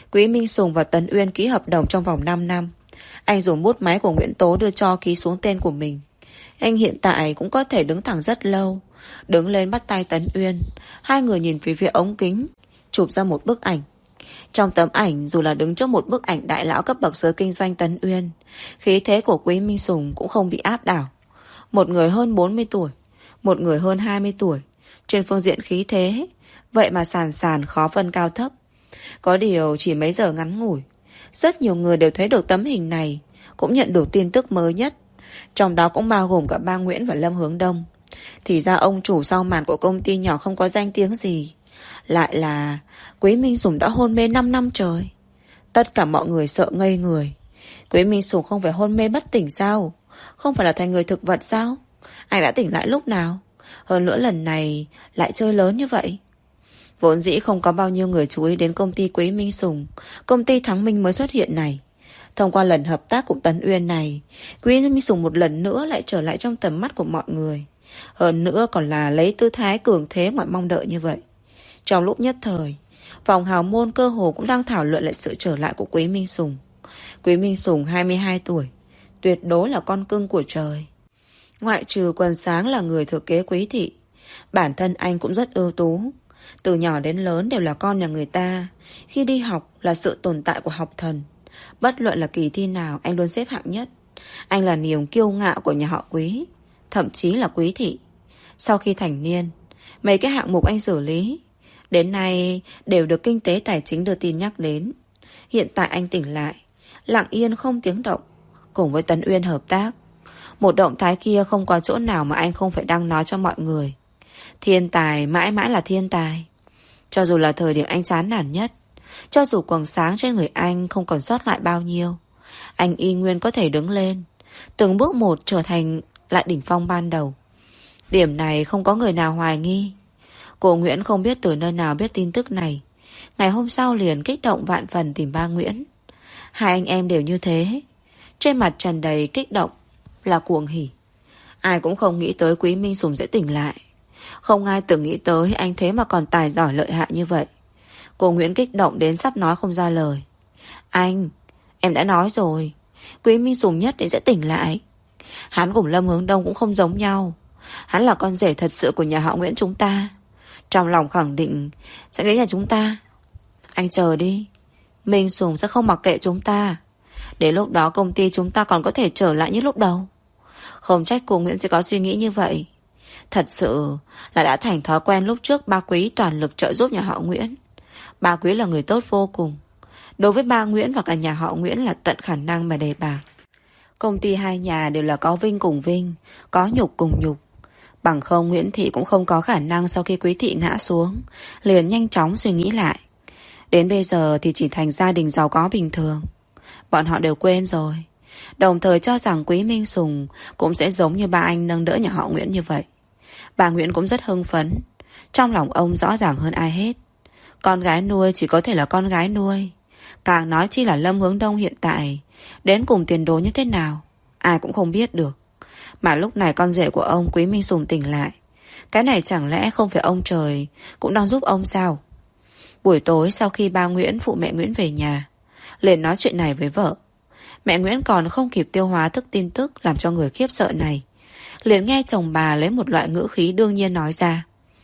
Quý Minh Sùng và Tấn Uyên ký hợp đồng trong vòng 5 năm. Anh dùng bút máy của Nguyễn Tố đưa cho ký xuống tên của mình. Anh hiện tại cũng có thể đứng thẳng rất lâu. Đứng lên bắt tay Tấn Uyên. Hai người nhìn về phía ống kính, chụp ra một bức ảnh. Trong tấm ảnh, dù là đứng trước một bức ảnh đại lão cấp bậc giới kinh doanh Tấn Uyên, khí thế của Quý Minh Sùng cũng không bị áp đảo. Một người hơn 40 tuổi, một người hơn 20 tuổi. Trên phương diện khí thế, vậy mà sàn khó phân cao thấp. Có điều chỉ mấy giờ ngắn ngủi, rất nhiều người đều thấy được tấm hình này, cũng nhận được tin tức mới nhất. Trong đó cũng bao gồm cả ba Nguyễn và Lâm Hướng Đông. Thì ra ông chủ sau màn của công ty nhỏ không có danh tiếng gì, lại là Quý Minh Sùng đã hôn mê 5 năm trời. Tất cả mọi người sợ ngây người. Quý Minh Sùng không phải hôn mê bất tỉnh sao? Không phải là thành người thực vật sao? Anh đã tỉnh lại lúc nào? Hơn nữa lần này lại chơi lớn như vậy. Vốn dĩ không có bao nhiêu người chú ý đến công ty Quý Minh Sùng. Công ty Thắng Minh mới xuất hiện này. Thông qua lần hợp tác của Tấn Uyên này, Quý Minh Sùng một lần nữa lại trở lại trong tầm mắt của mọi người. Hơn nữa còn là lấy tư thái cường thế mọi mong đợi như vậy. Trong lúc nhất thời, phòng hào môn cơ hồ cũng đang thảo luận lại sự trở lại của Quý Minh Sùng. Quý Minh Sùng 22 tuổi, tuyệt đối là con cưng của trời. Ngoại trừ Quần Sáng là người thừa kế Quý thị, bản thân anh cũng rất ưu tú. Từ nhỏ đến lớn đều là con nhà người ta. Khi đi học là sự tồn tại của học thần. Bất luận là kỳ thi nào anh luôn xếp hạng nhất. Anh là niềm kiêu ngạo của nhà họ Quý, thậm chí là Quý thị. Sau khi thành niên, mấy cái hạng mục anh xử lý đến nay đều được kinh tế tài chính đưa tin nhắc đến. Hiện tại anh tỉnh lại, lặng yên không tiếng động, cùng với Tấn Uyên hợp tác. Một động thái kia không có chỗ nào mà anh không phải đăng nói cho mọi người. Thiên tài mãi mãi là thiên tài. Cho dù là thời điểm anh chán nản nhất, cho dù quầng sáng trên người anh không còn sót lại bao nhiêu, anh y nguyên có thể đứng lên, từng bước một trở thành lại đỉnh phong ban đầu. Điểm này không có người nào hoài nghi. Cô Nguyễn không biết từ nơi nào biết tin tức này. Ngày hôm sau liền kích động vạn phần tìm ba Nguyễn. Hai anh em đều như thế. Trên mặt tràn đầy kích động là cuồng hỉ. Ai cũng không nghĩ tới Quý Minh Sùng sẽ tỉnh lại. Không ai từng nghĩ tới anh thế mà còn tài giỏi lợi hại như vậy. Cô Nguyễn kích động đến sắp nói không ra lời. Anh, em đã nói rồi, Quý Minh Sùng nhất định sẽ tỉnh lại. Hắn cùng Lâm Hướng Đông cũng không giống nhau. Hắn là con rể thật sự của nhà họ Nguyễn chúng ta. Trong lòng khẳng định sẽ đến nhà chúng ta. Anh chờ đi, Minh Sùng sẽ không mặc kệ chúng ta. Đến lúc đó công ty chúng ta còn có thể trở lại như lúc đầu. Không trách cô Nguyễn sẽ có suy nghĩ như vậy. Thật sự là đã thành thói quen lúc trước ba Quý toàn lực trợ giúp nhà họ Nguyễn. Ba Quý là người tốt vô cùng. Đối với ba Nguyễn và cả nhà họ Nguyễn là tận khả năng mà đề bạc. Công ty hai nhà đều là có vinh cùng vinh, có nhục cùng nhục. Bằng không Nguyễn Thị cũng không có khả năng sau khi Quý Thị ngã xuống liền nhanh chóng suy nghĩ lại. Đến bây giờ thì chỉ thành gia đình giàu có bình thường. Bọn họ đều quên rồi. Đồng thời cho rằng Quý Minh Sùng cũng sẽ giống như ba anh nâng đỡ nhà họ Nguyễn như vậy. Bà Nguyễn cũng rất hưng phấn. Trong lòng ông rõ ràng hơn ai hết. Con gái nuôi chỉ có thể là con gái nuôi. Càng nói chi là Lâm Hướng Đông hiện tại đến cùng tiền đồ như thế nào, ai cũng không biết được. Mà lúc này con rể của ông Quý Minh Sùng tỉnh lại. Cái này chẳng lẽ không phải ông trời cũng đang giúp ông sao? Buổi tối sau khi ba Nguyễn phụ mẹ Nguyễn về nhà, liền nói chuyện này với vợ. Mẹ Nguyễn còn không kịp tiêu hóa thức tin tức làm cho người khiếp sợ này, liền nghe chồng bà lấy một loại ngữ khí đương nhiên nói ra.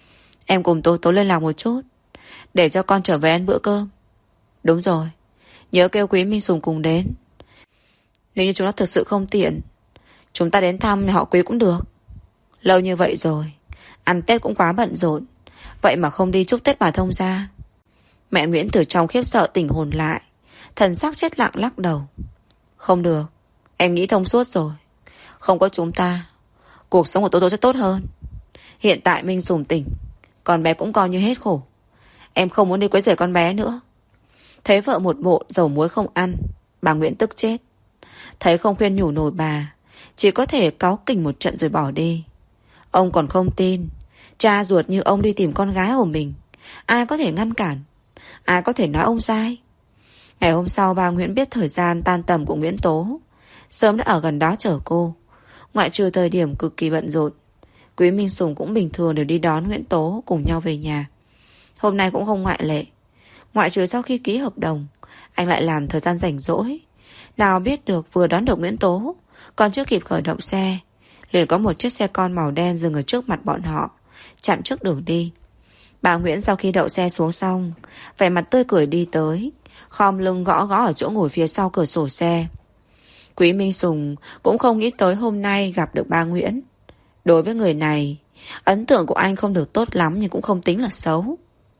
Em cùng Tố Tố lên làm một chút, để cho con trở về ăn bữa cơm. Đúng rồi, nhớ kêu Quý Minh Sùng cùng đến. Nếu như chúng nó thực sự không tiện, chúng ta đến thăm nhà họ Quý cũng được. Lâu như vậy rồi, ăn Tết cũng quá bận rộn, vậy mà không đi chúc Tết bà thông gia. Mẹ Nguyễn từ trong khiếp sợ tỉnh hồn lại, thần sắc chết lặng lắc đầu. Không được, em nghĩ thông suốt rồi. Không có chúng ta, cuộc sống của Tố Tố sẽ tốt hơn. Hiện tại Minh Sùng tỉnh, con bé cũng coi như hết khổ. Em không muốn đi quấy rầy con bé nữa. Thấy vợ một bộ dầu muối không ăn, bà Nguyễn tức chết. Thấy không khuyên nhủ nổi bà, chỉ có thể cáu kỉnh một trận rồi bỏ đi. Ông còn không tin, cha ruột như ông đi tìm con gái của mình, ai có thể ngăn cản, ai có thể nói ông sai. Ngày hôm sau bà Nguyễn biết thời gian tan tầm của Nguyễn Tố, sớm đã ở gần đó chờ cô. Ngoại trừ thời điểm cực kỳ bận rộn, Quý Minh Sùng cũng bình thường đều đi đón Nguyễn Tố cùng nhau về nhà. Hôm nay cũng không ngoại lệ. Ngoại trừ sau khi ký hợp đồng, Anh lại làm thời gian rảnh rỗi. Nào biết được vừa đón được Nguyễn Tố, còn chưa kịp khởi động xe, liền có một chiếc xe con màu đen dừng ở trước mặt bọn họ, chặn trước đường đi. Bà Nguyễn sau khi đậu xe xuống xong, vẻ mặt tươi cười đi tới, khom lưng gõ gõ ở chỗ ngồi phía sau cửa sổ xe. Quý Minh Sùng cũng không nghĩ tới hôm nay gặp được ba Nguyễn. Đối với người này, ấn tượng của anh không được tốt lắm nhưng cũng không tính là xấu.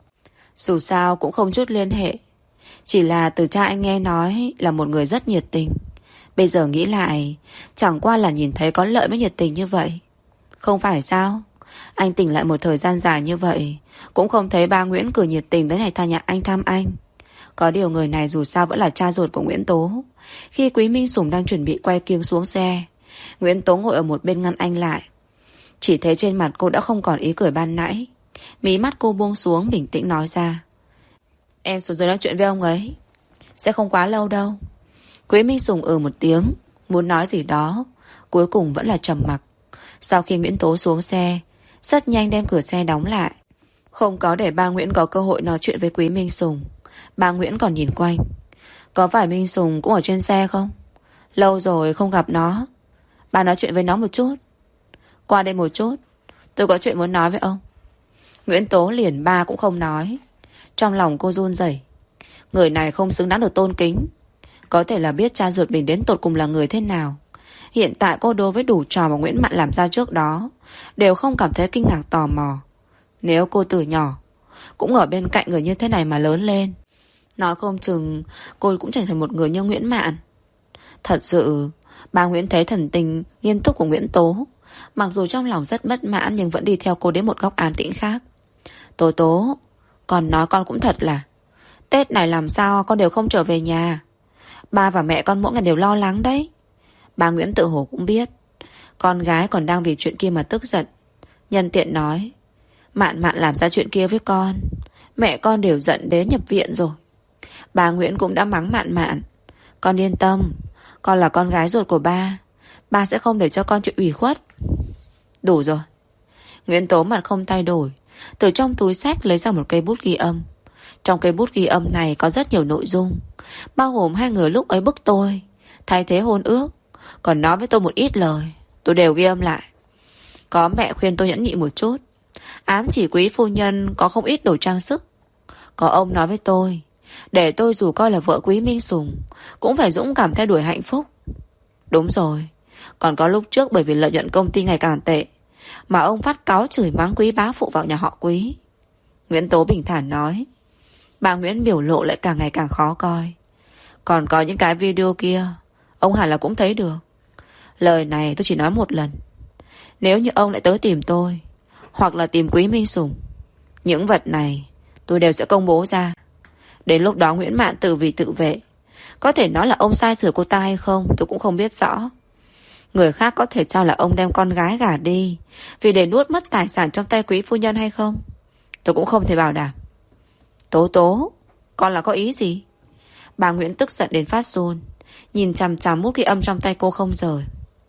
Dù sao cũng không chút liên hệ, chỉ là từ cha anh nghe nói là một người rất nhiệt tình. Bây giờ nghĩ lại, chẳng qua là nhìn thấy có lợi mới nhiệt tình như vậy. Không phải sao? Anh tỉnh lại một thời gian dài như vậy, cũng không thấy ba Nguyễn cử nhiệt tình tới này tha nhà anh thăm anh. Có điều người này dù sao vẫn là cha ruột của Nguyễn Tố. Khi Quý Minh Sùng đang chuẩn bị quay kiếng xuống xe, Nguyễn Tố ngồi ở một bên ngăn anh lại. Chỉ thấy trên mặt cô đã không còn ý cười ban nãy. Mí mắt cô buông xuống bình tĩnh nói ra: Em xuống dưới nói chuyện với ông ấy. Sẽ không quá lâu đâu. Quý Minh Sùng một tiếng, muốn nói gì đó, cuối cùng vẫn là trầm mặc. Sau khi Nguyễn Tố xuống xe, rất nhanh đem cửa xe đóng lại, không có để ba Nguyễn có cơ hội nói chuyện với Quý Minh Sùng. Ba Nguyễn còn nhìn quanh. Có phải Minh Sùng cũng ở trên xe không? Lâu rồi không gặp nó. Bà nói chuyện với nó một chút. Qua đây một chút, tôi có chuyện muốn nói với ông. Nguyễn Tố liền ba cũng không nói. Trong lòng cô run rẩy. Người này không xứng đáng được tôn kính. Có thể là biết cha ruột mình đến tột cùng là người thế nào. Hiện tại cô đối với đủ trò mà Nguyễn Mạn làm ra trước đó đều không cảm thấy kinh ngạc tò mò. Nếu cô từ nhỏ cũng ở bên cạnh người như thế này mà lớn lên, nói không chừng cô cũng trở thành một người như Nguyễn Mạn. Thật sự, bà Nguyễn thấy thần tình nghiêm túc của Nguyễn Tố, mặc dù trong lòng rất bất mãn nhưng vẫn đi theo cô đến một góc an tĩnh khác. Tố Tố, con nói con cũng thật là Tết này làm sao con đều không trở về nhà. Ba và mẹ con mỗi ngày đều lo lắng đấy. Bà Nguyễn tự hồ cũng biết con gái còn đang vì chuyện kia mà tức giận, nhân tiện nói: Mạn Mạn làm ra chuyện kia với con, mẹ con đều giận đến nhập viện rồi. Bà Nguyễn cũng đã mắng Mạn Mạn: Con yên tâm, con là con gái ruột của ba sẽ không để cho con chịu ủy khuất. Đủ rồi. Nguyễn Tố mặt không thay đổi, từ trong túi xách lấy ra một cây bút ghi âm. Trong cây bút ghi âm này có rất nhiều nội dung, bao gồm hai người lúc ấy bức tôi, thay thế hôn ước, còn nói với tôi một ít lời, tôi đều ghi âm lại. Có mẹ khuyên tôi nhẫn nhị một chút, ám chỉ Quý phu nhân có không ít đồ trang sức. Có ông nói với tôi, để tôi dù coi là vợ Quý Minh Sùng cũng phải dũng cảm theo đuổi hạnh phúc. Đúng rồi. Còn có lúc trước bởi vì lợi nhuận công ty ngày càng tệ mà ông phát cáu chửi mắng Quý bá phụ vào nhà họ Quý. Nguyễn Tố bình thản nói. Bà Nguyễn biểu lộ lại càng ngày càng khó coi. Còn có những cái video kia, ông hẳn là cũng thấy được. Lời này tôi chỉ nói một lần. Nếu như ông lại tới tìm tôi, hoặc là tìm Quý Minh Sùng, những vật này tôi đều sẽ công bố ra. Đến lúc đó Nguyễn Mạn tự vì tự vệ, có thể nói là ông sai sửa cô ta hay không tôi cũng không biết rõ. Người khác có thể cho là ông đem con gái gả đi vì để nuốt mất tài sản trong tay Quý phu nhân hay không, tôi cũng không thể bảo đảm. Tố Tố, con là có ý gì? Bà Nguyễn tức giận đến phát run, nhìn chằm chằm bút ghi âm trong tay cô không rời.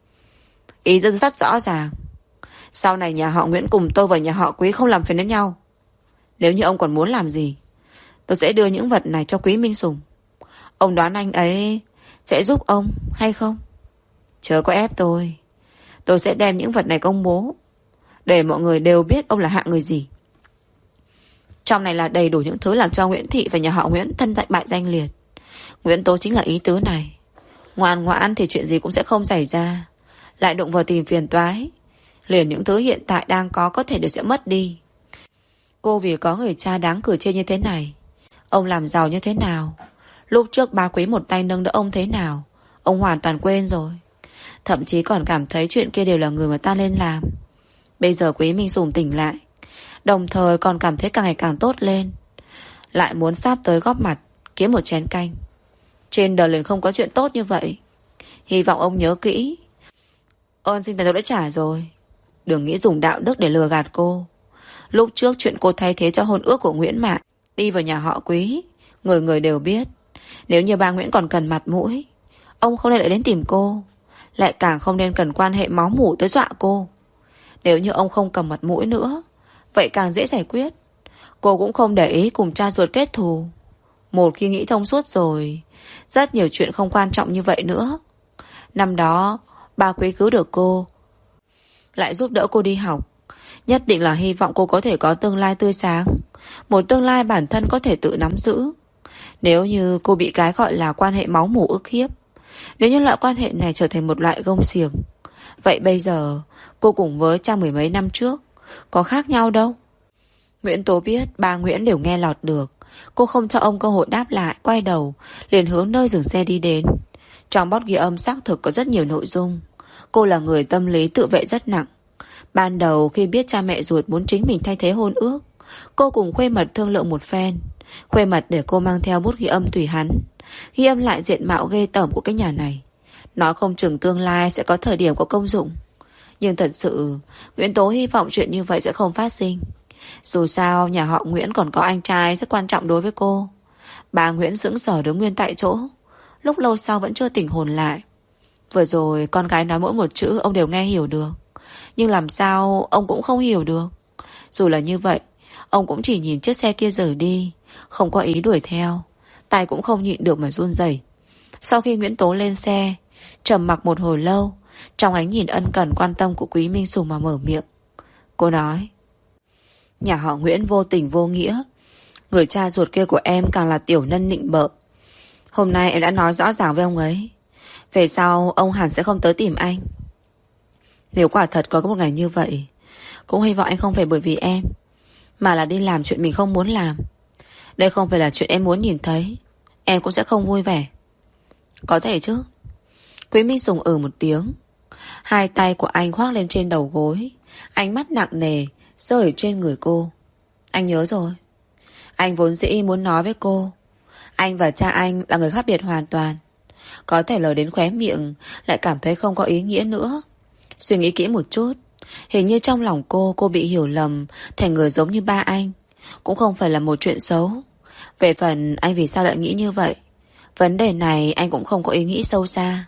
Ý rất rõ ràng. Sau này nhà họ Nguyễn cùng tôi và nhà họ Quý không làm phiền đến nhau. Nếu như ông còn muốn làm gì, tôi sẽ đưa những vật này cho Quý Minh Sùng. Ông đoán anh ấy sẽ giúp ông hay không? Chớ có ép tôi. Tôi sẽ đem những vật này công bố, để mọi người đều biết ông là hạng người gì. Trong này là đầy đủ những thứ làm cho Nguyễn Thị và nhà họ Nguyễn thân bại danh liệt. Nguyễn Tố chính là ý tứ này. Ngoan ngoãn thì chuyện gì cũng sẽ không xảy ra. Lại đụng vào tìm phiền toái, liền những thứ hiện tại đang có thể đều sẽ mất đi. Cô vì có người cha đáng cử chê như thế này, ông làm giàu như thế nào, lúc trước ba Quý một tay nâng đỡ ông thế nào, ông hoàn toàn quên rồi. Thậm chí còn cảm thấy chuyện kia đều là người mà ta nên làm. Bây giờ Quý Minh Sùng tỉnh lại, đồng thời còn cảm thấy càng ngày càng tốt lên, lại muốn sắp tới góp mặt kiếm một chén canh. Trên đời liền không có chuyện tốt như vậy. Hy vọng ông nhớ kỹ, ơn sinh thành tôi đã trả rồi. Đừng nghĩ dùng đạo đức để lừa gạt cô. Lúc trước chuyện cô thay thế cho hôn ước của Nguyễn Mạn đi vào nhà họ Quý, người người đều biết. Nếu như ba Nguyễn còn cần mặt mũi, ông không nên lại đến tìm cô, lại càng không nên cần quan hệ máu mủ tới dọa cô. Nếu như ông không cầm mặt mũi nữa, vậy càng dễ giải quyết. Cô cũng không để ý cùng cha ruột kết thù. Một khi nghĩ thông suốt rồi, rất nhiều chuyện không quan trọng như vậy nữa. Năm đó ba quý cứu được cô, lại giúp đỡ cô đi học, nhất định là hy vọng cô có thể có tương lai tươi sáng, một tương lai bản thân có thể tự nắm giữ. Nếu như cô bị cái gọi là quan hệ máu mủ ức hiếp, nếu như loại quan hệ này trở thành một loại gông xiềng, vậy bây giờ cô cùng với cha mười mấy năm trước có khác nhau đâu. Nguyễn Tố biết ba Nguyễn đều nghe lọt được. Cô không cho ông cơ hội đáp lại, quay đầu liền hướng nơi dừng xe đi đến. Trong bót ghi âm xác thực có rất nhiều nội dung. Cô là người tâm lý tự vệ rất nặng. Ban đầu khi biết cha mẹ ruột muốn chính mình thay thế hôn ước, cô cùng Khuê Mật thương lượng một phen. Khuê Mật để cô mang theo bút ghi âm tùy hắn, ghi âm lại diện mạo ghê tởm của cái nhà này. Nói không chừng tương lai sẽ có thời điểm có công dụng. Nhưng thật sự Nguyễn Tố hy vọng chuyện như vậy sẽ không phát sinh. Dù sao nhà họ Nguyễn còn có anh trai rất quan trọng đối với cô. Bà Nguyễn sững sờ đứng nguyên tại chỗ, lúc lâu sau vẫn chưa tỉnh hồn lại. Vừa rồi con gái nói mỗi một chữ ông đều nghe hiểu được, nhưng làm sao ông cũng không hiểu được. Dù là như vậy, ông cũng chỉ nhìn chiếc xe kia rời đi, không có ý đuổi theo. Tay cũng không nhịn được mà run rẩy. Sau khi Nguyễn Tố lên xe, trầm mặc một hồi lâu, trong ánh nhìn ân cần quan tâm của Quý Minh Sùng mà mở miệng. Cô nói, nhà họ Nguyễn vô tình vô nghĩa, người cha ruột kia của em càng là tiểu nhân nịnh bợ. Hôm nay em đã nói rõ ràng với ông ấy, về sau ông hẳn sẽ không tới tìm anh. Nếu quả thật có một ngày như vậy, cũng hy vọng anh không phải bởi vì em, mà là đi làm chuyện mình không muốn làm. Đây không phải là chuyện em muốn nhìn thấy, em cũng sẽ không vui vẻ. Có thể chứ. Quý Minh Sùng một tiếng. Hai tay của anh khoác lên trên đầu gối, ánh mắt nặng nề rơi ở trên người cô. Anh nhớ rồi. Anh vốn dĩ muốn nói với cô, anh và cha anh là người khác biệt hoàn toàn. Có thể lời đến khóe miệng lại cảm thấy không có ý nghĩa nữa. Suy nghĩ kỹ một chút, hình như trong lòng cô bị hiểu lầm thành người giống như ba anh, cũng không phải là một chuyện xấu. Về phần anh vì sao lại nghĩ như vậy, vấn đề này anh cũng không có ý nghĩ sâu xa.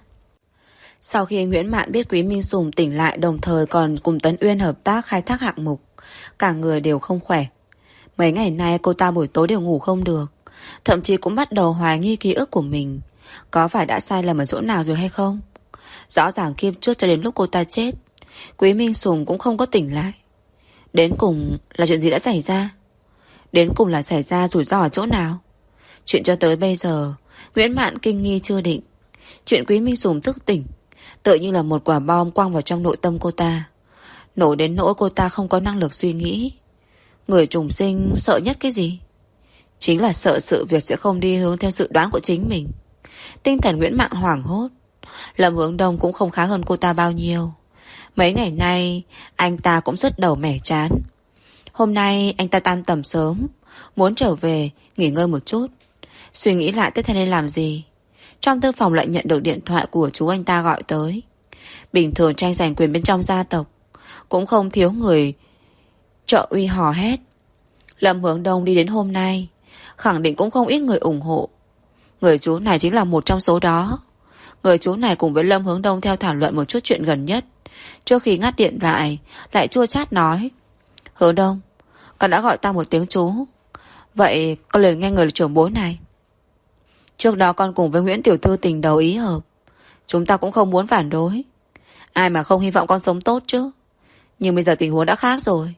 Sau khi Nguyễn Mạn biết Quý Minh Sùng tỉnh lại, đồng thời còn cùng Tấn Uyên hợp tác khai thác hạng mục, cả người đều không khỏe. Mấy ngày nay cô ta buổi tối đều ngủ không được, thậm chí cũng bắt đầu hoài nghi ký ức của mình. Có phải đã sai lầm ở chỗ nào rồi hay không? Rõ ràng kiếp trước cho đến lúc cô ta chết, Quý Minh Sùng cũng không có tỉnh lại. Đến cùng là chuyện gì đã xảy ra? Đến cùng là xảy ra rủi ro ở chỗ nào? Chuyện cho tới bây giờ Nguyễn Mạn kinh nghi chưa định. Chuyện Quý Minh Sùng thức tỉnh tự như là một quả bom quăng vào trong nội tâm cô ta, nổ đến nỗi cô ta không có năng lực suy nghĩ. Người trùng sinh sợ nhất cái gì? Chính là sợ sự việc sẽ không đi hướng theo dự đoán của chính mình. Tinh thần Nguyễn Mạn hoảng hốt. Lâm Hướng Đông cũng không khá hơn cô ta bao nhiêu. Mấy ngày nay anh ta cũng rất đầu mẻ chán. Hôm nay anh ta tan tầm sớm, muốn trở về nghỉ ngơi một chút, suy nghĩ lại tiếp theo nên làm gì. Trong thư phòng lại nhận được điện thoại của chú anh ta gọi tới. Bình thường tranh giành quyền bên trong gia tộc, cũng không thiếu người trợ uy hò hét. Lâm Hướng Đông đi đến hôm nay, khẳng định cũng không ít người ủng hộ. Người chú này chính là một trong số đó. Người chú này cùng với Lâm Hướng Đông theo thảo luận một chút chuyện gần nhất. Trước khi ngắt điện lại chua chát nói, Hướng Đông, con đã gọi ta một tiếng chú, vậy con liền nghe người trưởng bối này. Trước đó con cùng với Nguyễn Tiểu Thư tình đầu ý hợp, chúng ta cũng không muốn phản đối. Ai mà không hy vọng con sống tốt chứ. Nhưng bây giờ tình huống đã khác rồi.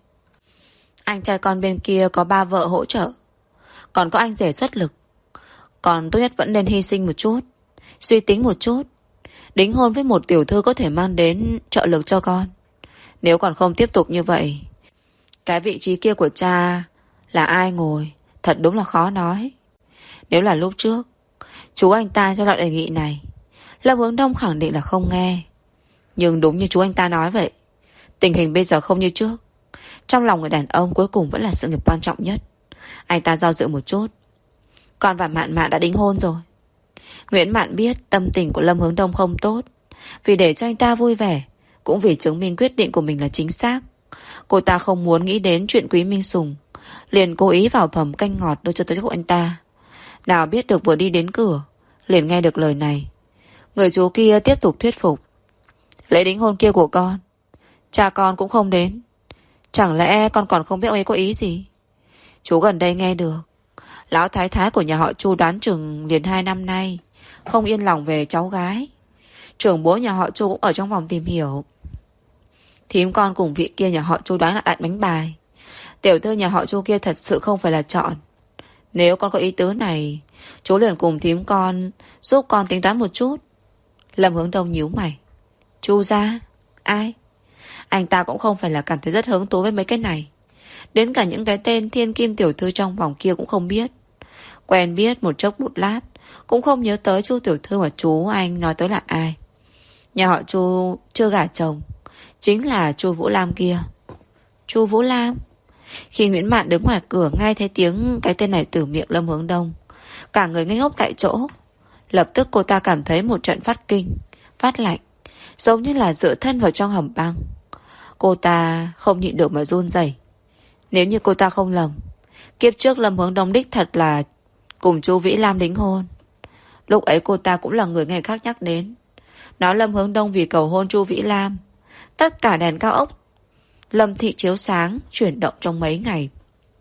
Anh trai con bên kia có 3 vợ hỗ trợ, còn có anh rể xuất lực. Còn tốt nhất vẫn nên hy sinh một chút, suy tính một chút, đính hôn với một tiểu thư có thể mang đến trợ lực cho con. Nếu còn không tiếp tục như vậy, cái vị trí kia của cha là ai ngồi, thật đúng là khó nói. Nếu là lúc trước chú anh ta cho loại đề nghị này, Lâm Hướng Đông khẳng định là không nghe. Nhưng đúng như chú anh ta nói vậy, tình hình bây giờ không như trước. Trong lòng người đàn ông cuối cùng vẫn là sự nghiệp quan trọng nhất. Anh ta do dự một chút. Con và Mạn Mạn đã đính hôn rồi. Nguyễn Mạn biết tâm tình của Lâm Hướng Đông không tốt, vì để cho anh ta vui vẻ, cũng vì chứng minh quyết định của mình là chính xác. Cô ta không muốn nghĩ đến chuyện Quý Minh Sùng, liền cố ý vào phẩm canh ngọt đưa cho tới của anh ta. Nào biết được vừa đi đến cửa, liền nghe được lời này. Người chú kia tiếp tục thuyết phục. Lễ đính hôn kia của con, cha con cũng không đến. Chẳng lẽ con còn không biết ông ấy có ý gì? Chú gần đây nghe được Lão thái thái của nhà họ Chu đoán chừng liền 2 năm nay không yên lòng về cháu gái. Trưởng bố nhà họ Chu cũng ở trong vòng tìm hiểu. Thím con cùng vị kia nhà họ Chu đoán là đặt bánh bài. Tiểu thư nhà họ Chu kia thật sự không phải là chọn. Nếu con có ý tứ này, chú liền cùng thím con giúp con tính toán một chút. Lâm Hướng Đông nhíu mày. Chu gia? Ai? Anh ta cũng không phải là cảm thấy rất hứng thú với mấy cái này. Đến cả những cái tên thiên kim tiểu thư trong vòng kia cũng không biết. Quen biết một chốc một lát cũng không nhớ tới Chu tiểu thư mà chú anh nói tới là ai. Nhà họ Chu chưa gả chồng, chính là Chu Vũ Lam kia. Chu Vũ Lam? Khi Nguyễn Mạn đứng ngoài cửa nghe thấy tiếng cái tên này từ miệng Lâm Hướng Đông, cả người ngây ngốc tại chỗ. Lập tức cô ta cảm thấy một trận phát kinh, phát lạnh, giống như là dựa thân vào trong hầm băng. Cô ta không nhịn được mà run rẩy. Nếu như cô ta không lầm, kiếp trước Lâm Hướng Đông đích thật là cùng Chu Vĩ Lam đính hôn. Lúc ấy cô ta cũng là người người khác nhắc đến. Nói Lâm Hướng Đông vì cầu hôn Chu Vĩ Lam, tất cả đèn cao ốc Lâm thị chiếu sáng, chuyển động trong mấy ngày.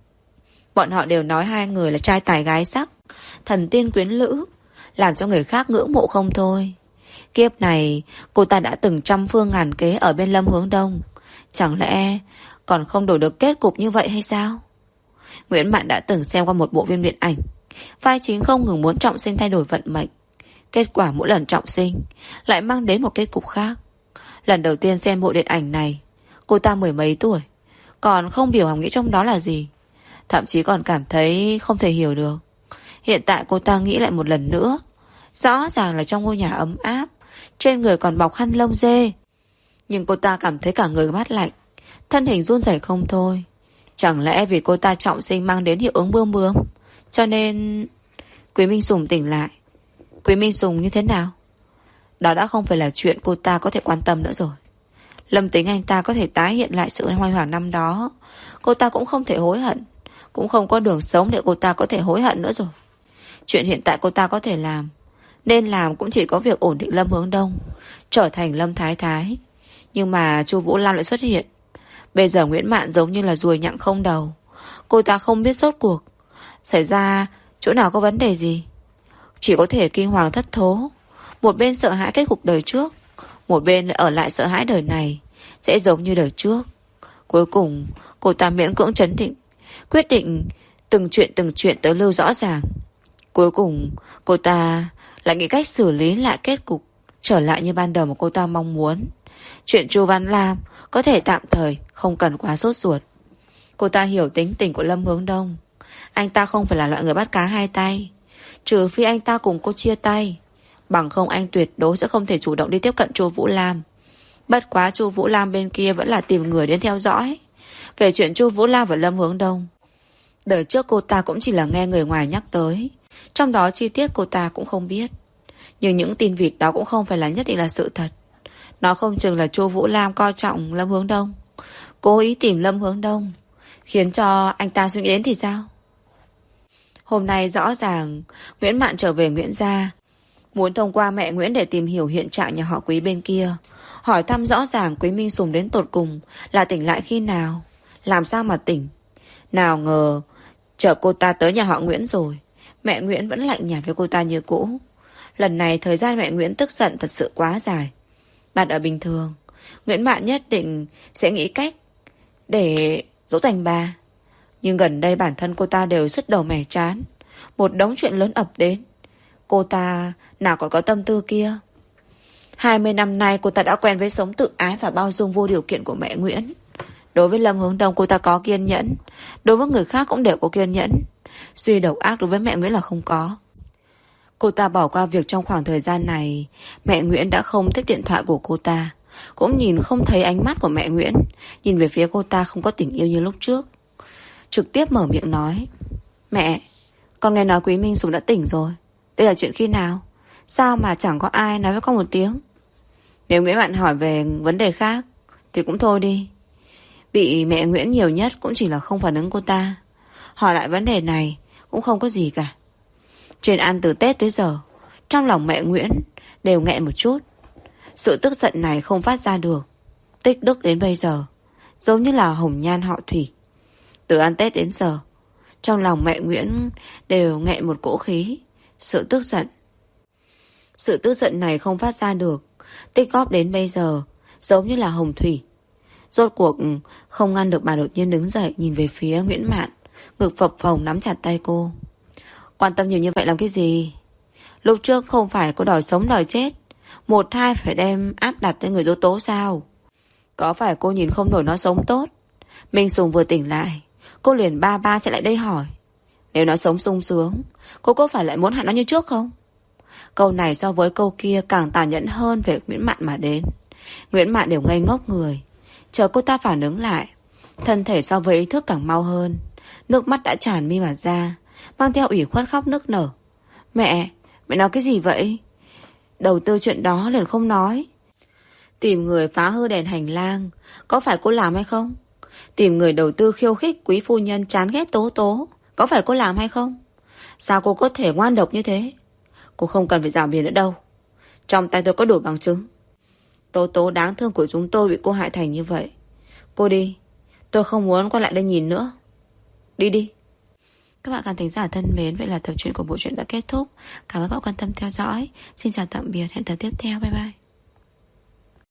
Bọn họ đều nói hai người là trai tài gái sắc, thần tiên quyến lữ, làm cho người khác ngưỡng mộ không thôi. Kiếp này cô ta đã từng trăm phương ngàn kế ở bên Lâm Hướng Đông, chẳng lẽ còn không đổi được kết cục như vậy hay sao? Nguyễn Mạn đã từng xem qua một bộ phim điện ảnh, vai chính không ngừng muốn trọng sinh thay đổi vận mệnh. Kết quả mỗi lần trọng sinh lại mang đến một kết cục khác. Lần đầu tiên xem bộ điện ảnh này, cô ta 10 mấy tuổi, còn không hiểu hàm nghĩ trong đó là gì, thậm chí còn cảm thấy không thể hiểu được. Hiện tại cô ta nghĩ lại một lần nữa, rõ ràng là trong ngôi nhà ấm áp, trên người còn bọc khăn lông dê, nhưng cô ta cảm thấy cả người mát lạnh, thân hình run rẩy không thôi. Chẳng lẽ vì cô ta trọng sinh mang đến hiệu ứng bươm bướm, cho nên... Quý Minh Sùng tỉnh lại. Quý Minh Sùng như thế nào? Đó đã không phải là chuyện cô ta có thể quan tâm nữa rồi. Lâm tính anh ta có thể tái hiện lại sự hoài hoàng năm đó, cô ta cũng không thể hối hận, cũng không có đường sống để cô ta có thể hối hận nữa rồi. Chuyện hiện tại cô ta có thể làm, nên làm cũng chỉ có việc ổn định Lâm Hướng Đông, trở thành Lâm Thái Thái. Nhưng mà Chu Vũ Lam lại xuất hiện. Bây giờ Nguyễn Mạn giống như là ruồi nhặng không đầu. Cô ta không biết rốt cuộc xảy ra chỗ nào có vấn đề gì, chỉ có thể kinh hoàng thất thố. Một bên sợ hãi kết cục đời trước, một bên ở lại sợ hãi đời này sẽ giống như đời trước. Cuối cùng cô ta miễn cưỡng trấn định, quyết định từng chuyện tới lưu rõ ràng. Cuối cùng cô ta lại nghĩ cách xử lý lại kết cục trở lại như ban đầu mà cô ta mong muốn. Chuyện Chu Văn Lam có thể tạm thời không cần quá sốt ruột. Cô ta hiểu tính tình của Lâm Hướng Đông. Anh ta không phải là loại người bắt cá hai tay, trừ phi anh ta cùng cô chia tay, bằng không anh tuyệt đối sẽ không thể chủ động đi tiếp cận Chu Vũ Lam. Bất quá Chu Vũ Lam bên kia vẫn là tìm người đến theo dõi. Về chuyện Chu Vũ Lam và Lâm Hướng Đông, đời trước cô ta cũng chỉ là nghe người ngoài nhắc tới, trong đó chi tiết cô ta cũng không biết. Nhưng những tin vịt đó cũng không phải là nhất định là sự thật. Nó không chừng là Chu Vũ Lam coi trọng Lâm Hướng Đông, cố ý tìm Lâm Hướng Đông, khiến cho anh ta suy nghĩ đến thì sao? Hôm nay rõ ràng Nguyễn Mạn trở về Nguyễn gia, muốn thông qua mẹ Nguyễn để tìm hiểu hiện trạng nhà họ Quý bên kia, hỏi thăm rõ ràng Quý Minh Sùng đến tột cùng là tỉnh lại khi nào, làm sao mà tỉnh. Nào ngờ chở cô ta tới nhà họ Nguyễn rồi, mẹ Nguyễn vẫn lạnh nhạt với cô ta như cũ. Lần này thời gian mẹ Nguyễn tức giận thật sự quá dài. Đặt ở bình thường, Nguyễn Mạn nhất định sẽ nghĩ cách để dỗ dành bà. Nhưng gần đây bản thân cô ta đều sứt đầu mẻ trán, một đống chuyện lớn ập đến, cô ta nào còn có tâm tư kia. 20 năm nay cô ta đã quen với sống tự ái và bao dung vô điều kiện của mẹ Nguyễn. Đối với Lâm Hướng Đông cô ta có kiên nhẫn, đối với người khác cũng đều có kiên nhẫn, duy độc ác đối với mẹ Nguyễn là không có. Cô ta bỏ qua việc trong khoảng thời gian này mẹ Nguyễn đã không tiếp điện thoại của cô ta, cũng nhìn không thấy ánh mắt của mẹ Nguyễn nhìn về phía cô ta không có tình yêu như lúc trước. Trực tiếp mở miệng nói: Mẹ, con nghe nói Quý Minh Sùng đã tỉnh rồi. Đây là chuyện khi nào? Sao mà chẳng có ai nói với con một tiếng? Nếu Nguyễn bạn hỏi về vấn đề khác thì cũng thôi đi. Bị mẹ Nguyễn nhiều nhất cũng chỉ là không phản ứng cô ta. Hỏi lại vấn đề này cũng không có gì cả. Trên ăn từ Tết tới giờ, trong lòng mẹ Nguyễn đều nghẹn một chút. Sự tức giận này không phát ra được. Tích đức đến bây giờ giống như là hồng nhan họ Thủy. Từ ăn Tết đến giờ Trong lòng mẹ Nguyễn đều nghẹn một cỗ khí, sự tức giận. Sự tức giận này không phát ra được, tích góp đến bây giờ giống như là hồng thủy. Rốt cuộc không ngăn được bà đột nhiên đứng dậy, nhìn về phía Nguyễn Mạn, ngực phập phồng nắm chặt tay cô. Quan tâm nhiều như vậy làm cái gì? Lúc trước không phải cô đòi sống đòi chết, một hai phải đem áp đặt lên người Tố Tố sao? Có phải cô nhìn không nổi nó sống tốt? Minh Sùng vừa tỉnh lại, cô liền ba ba chạy lại đây hỏi, nếu nó sống sung sướng, cô có phải lại muốn hại nó như trước không? Câu này so với câu kia càng tàn nhẫn hơn về Nguyễn Mạn mà đến. Nguyễn Mạn đều ngây ngốc người, chờ cô ta phản ứng lại, thân thể so với ý thức càng mau hơn. Nước mắt đã tràn mi mà ra, mang theo ủy khuất khóc nức nở. Mẹ nói cái gì vậy? Đầu tư chuyện đó liền không nói. Tìm người phá hư đèn hành lang, có phải cô làm hay không? Tìm người đầu tư khiêu khích quý phu nhân chán ghét Tố Tố, có phải cô làm hay không? Sao cô có thể ngoan độc như thế? Cô không cần phải rào biện nữa đâu. Trong tay tôi có đủ bằng chứng. Tố Tố đáng thương của chúng tôi bị cô hại thành như vậy. Cô đi, tôi không muốn quay lại đây nhìn nữa. Đi đi. Các bạn khán thính giả thân mến, vậy là tập truyện của bộ truyện đã kết thúc. Cảm ơn các bạn quan tâm theo dõi. Xin chào tạm biệt, hẹn tập tiếp theo, bye bye.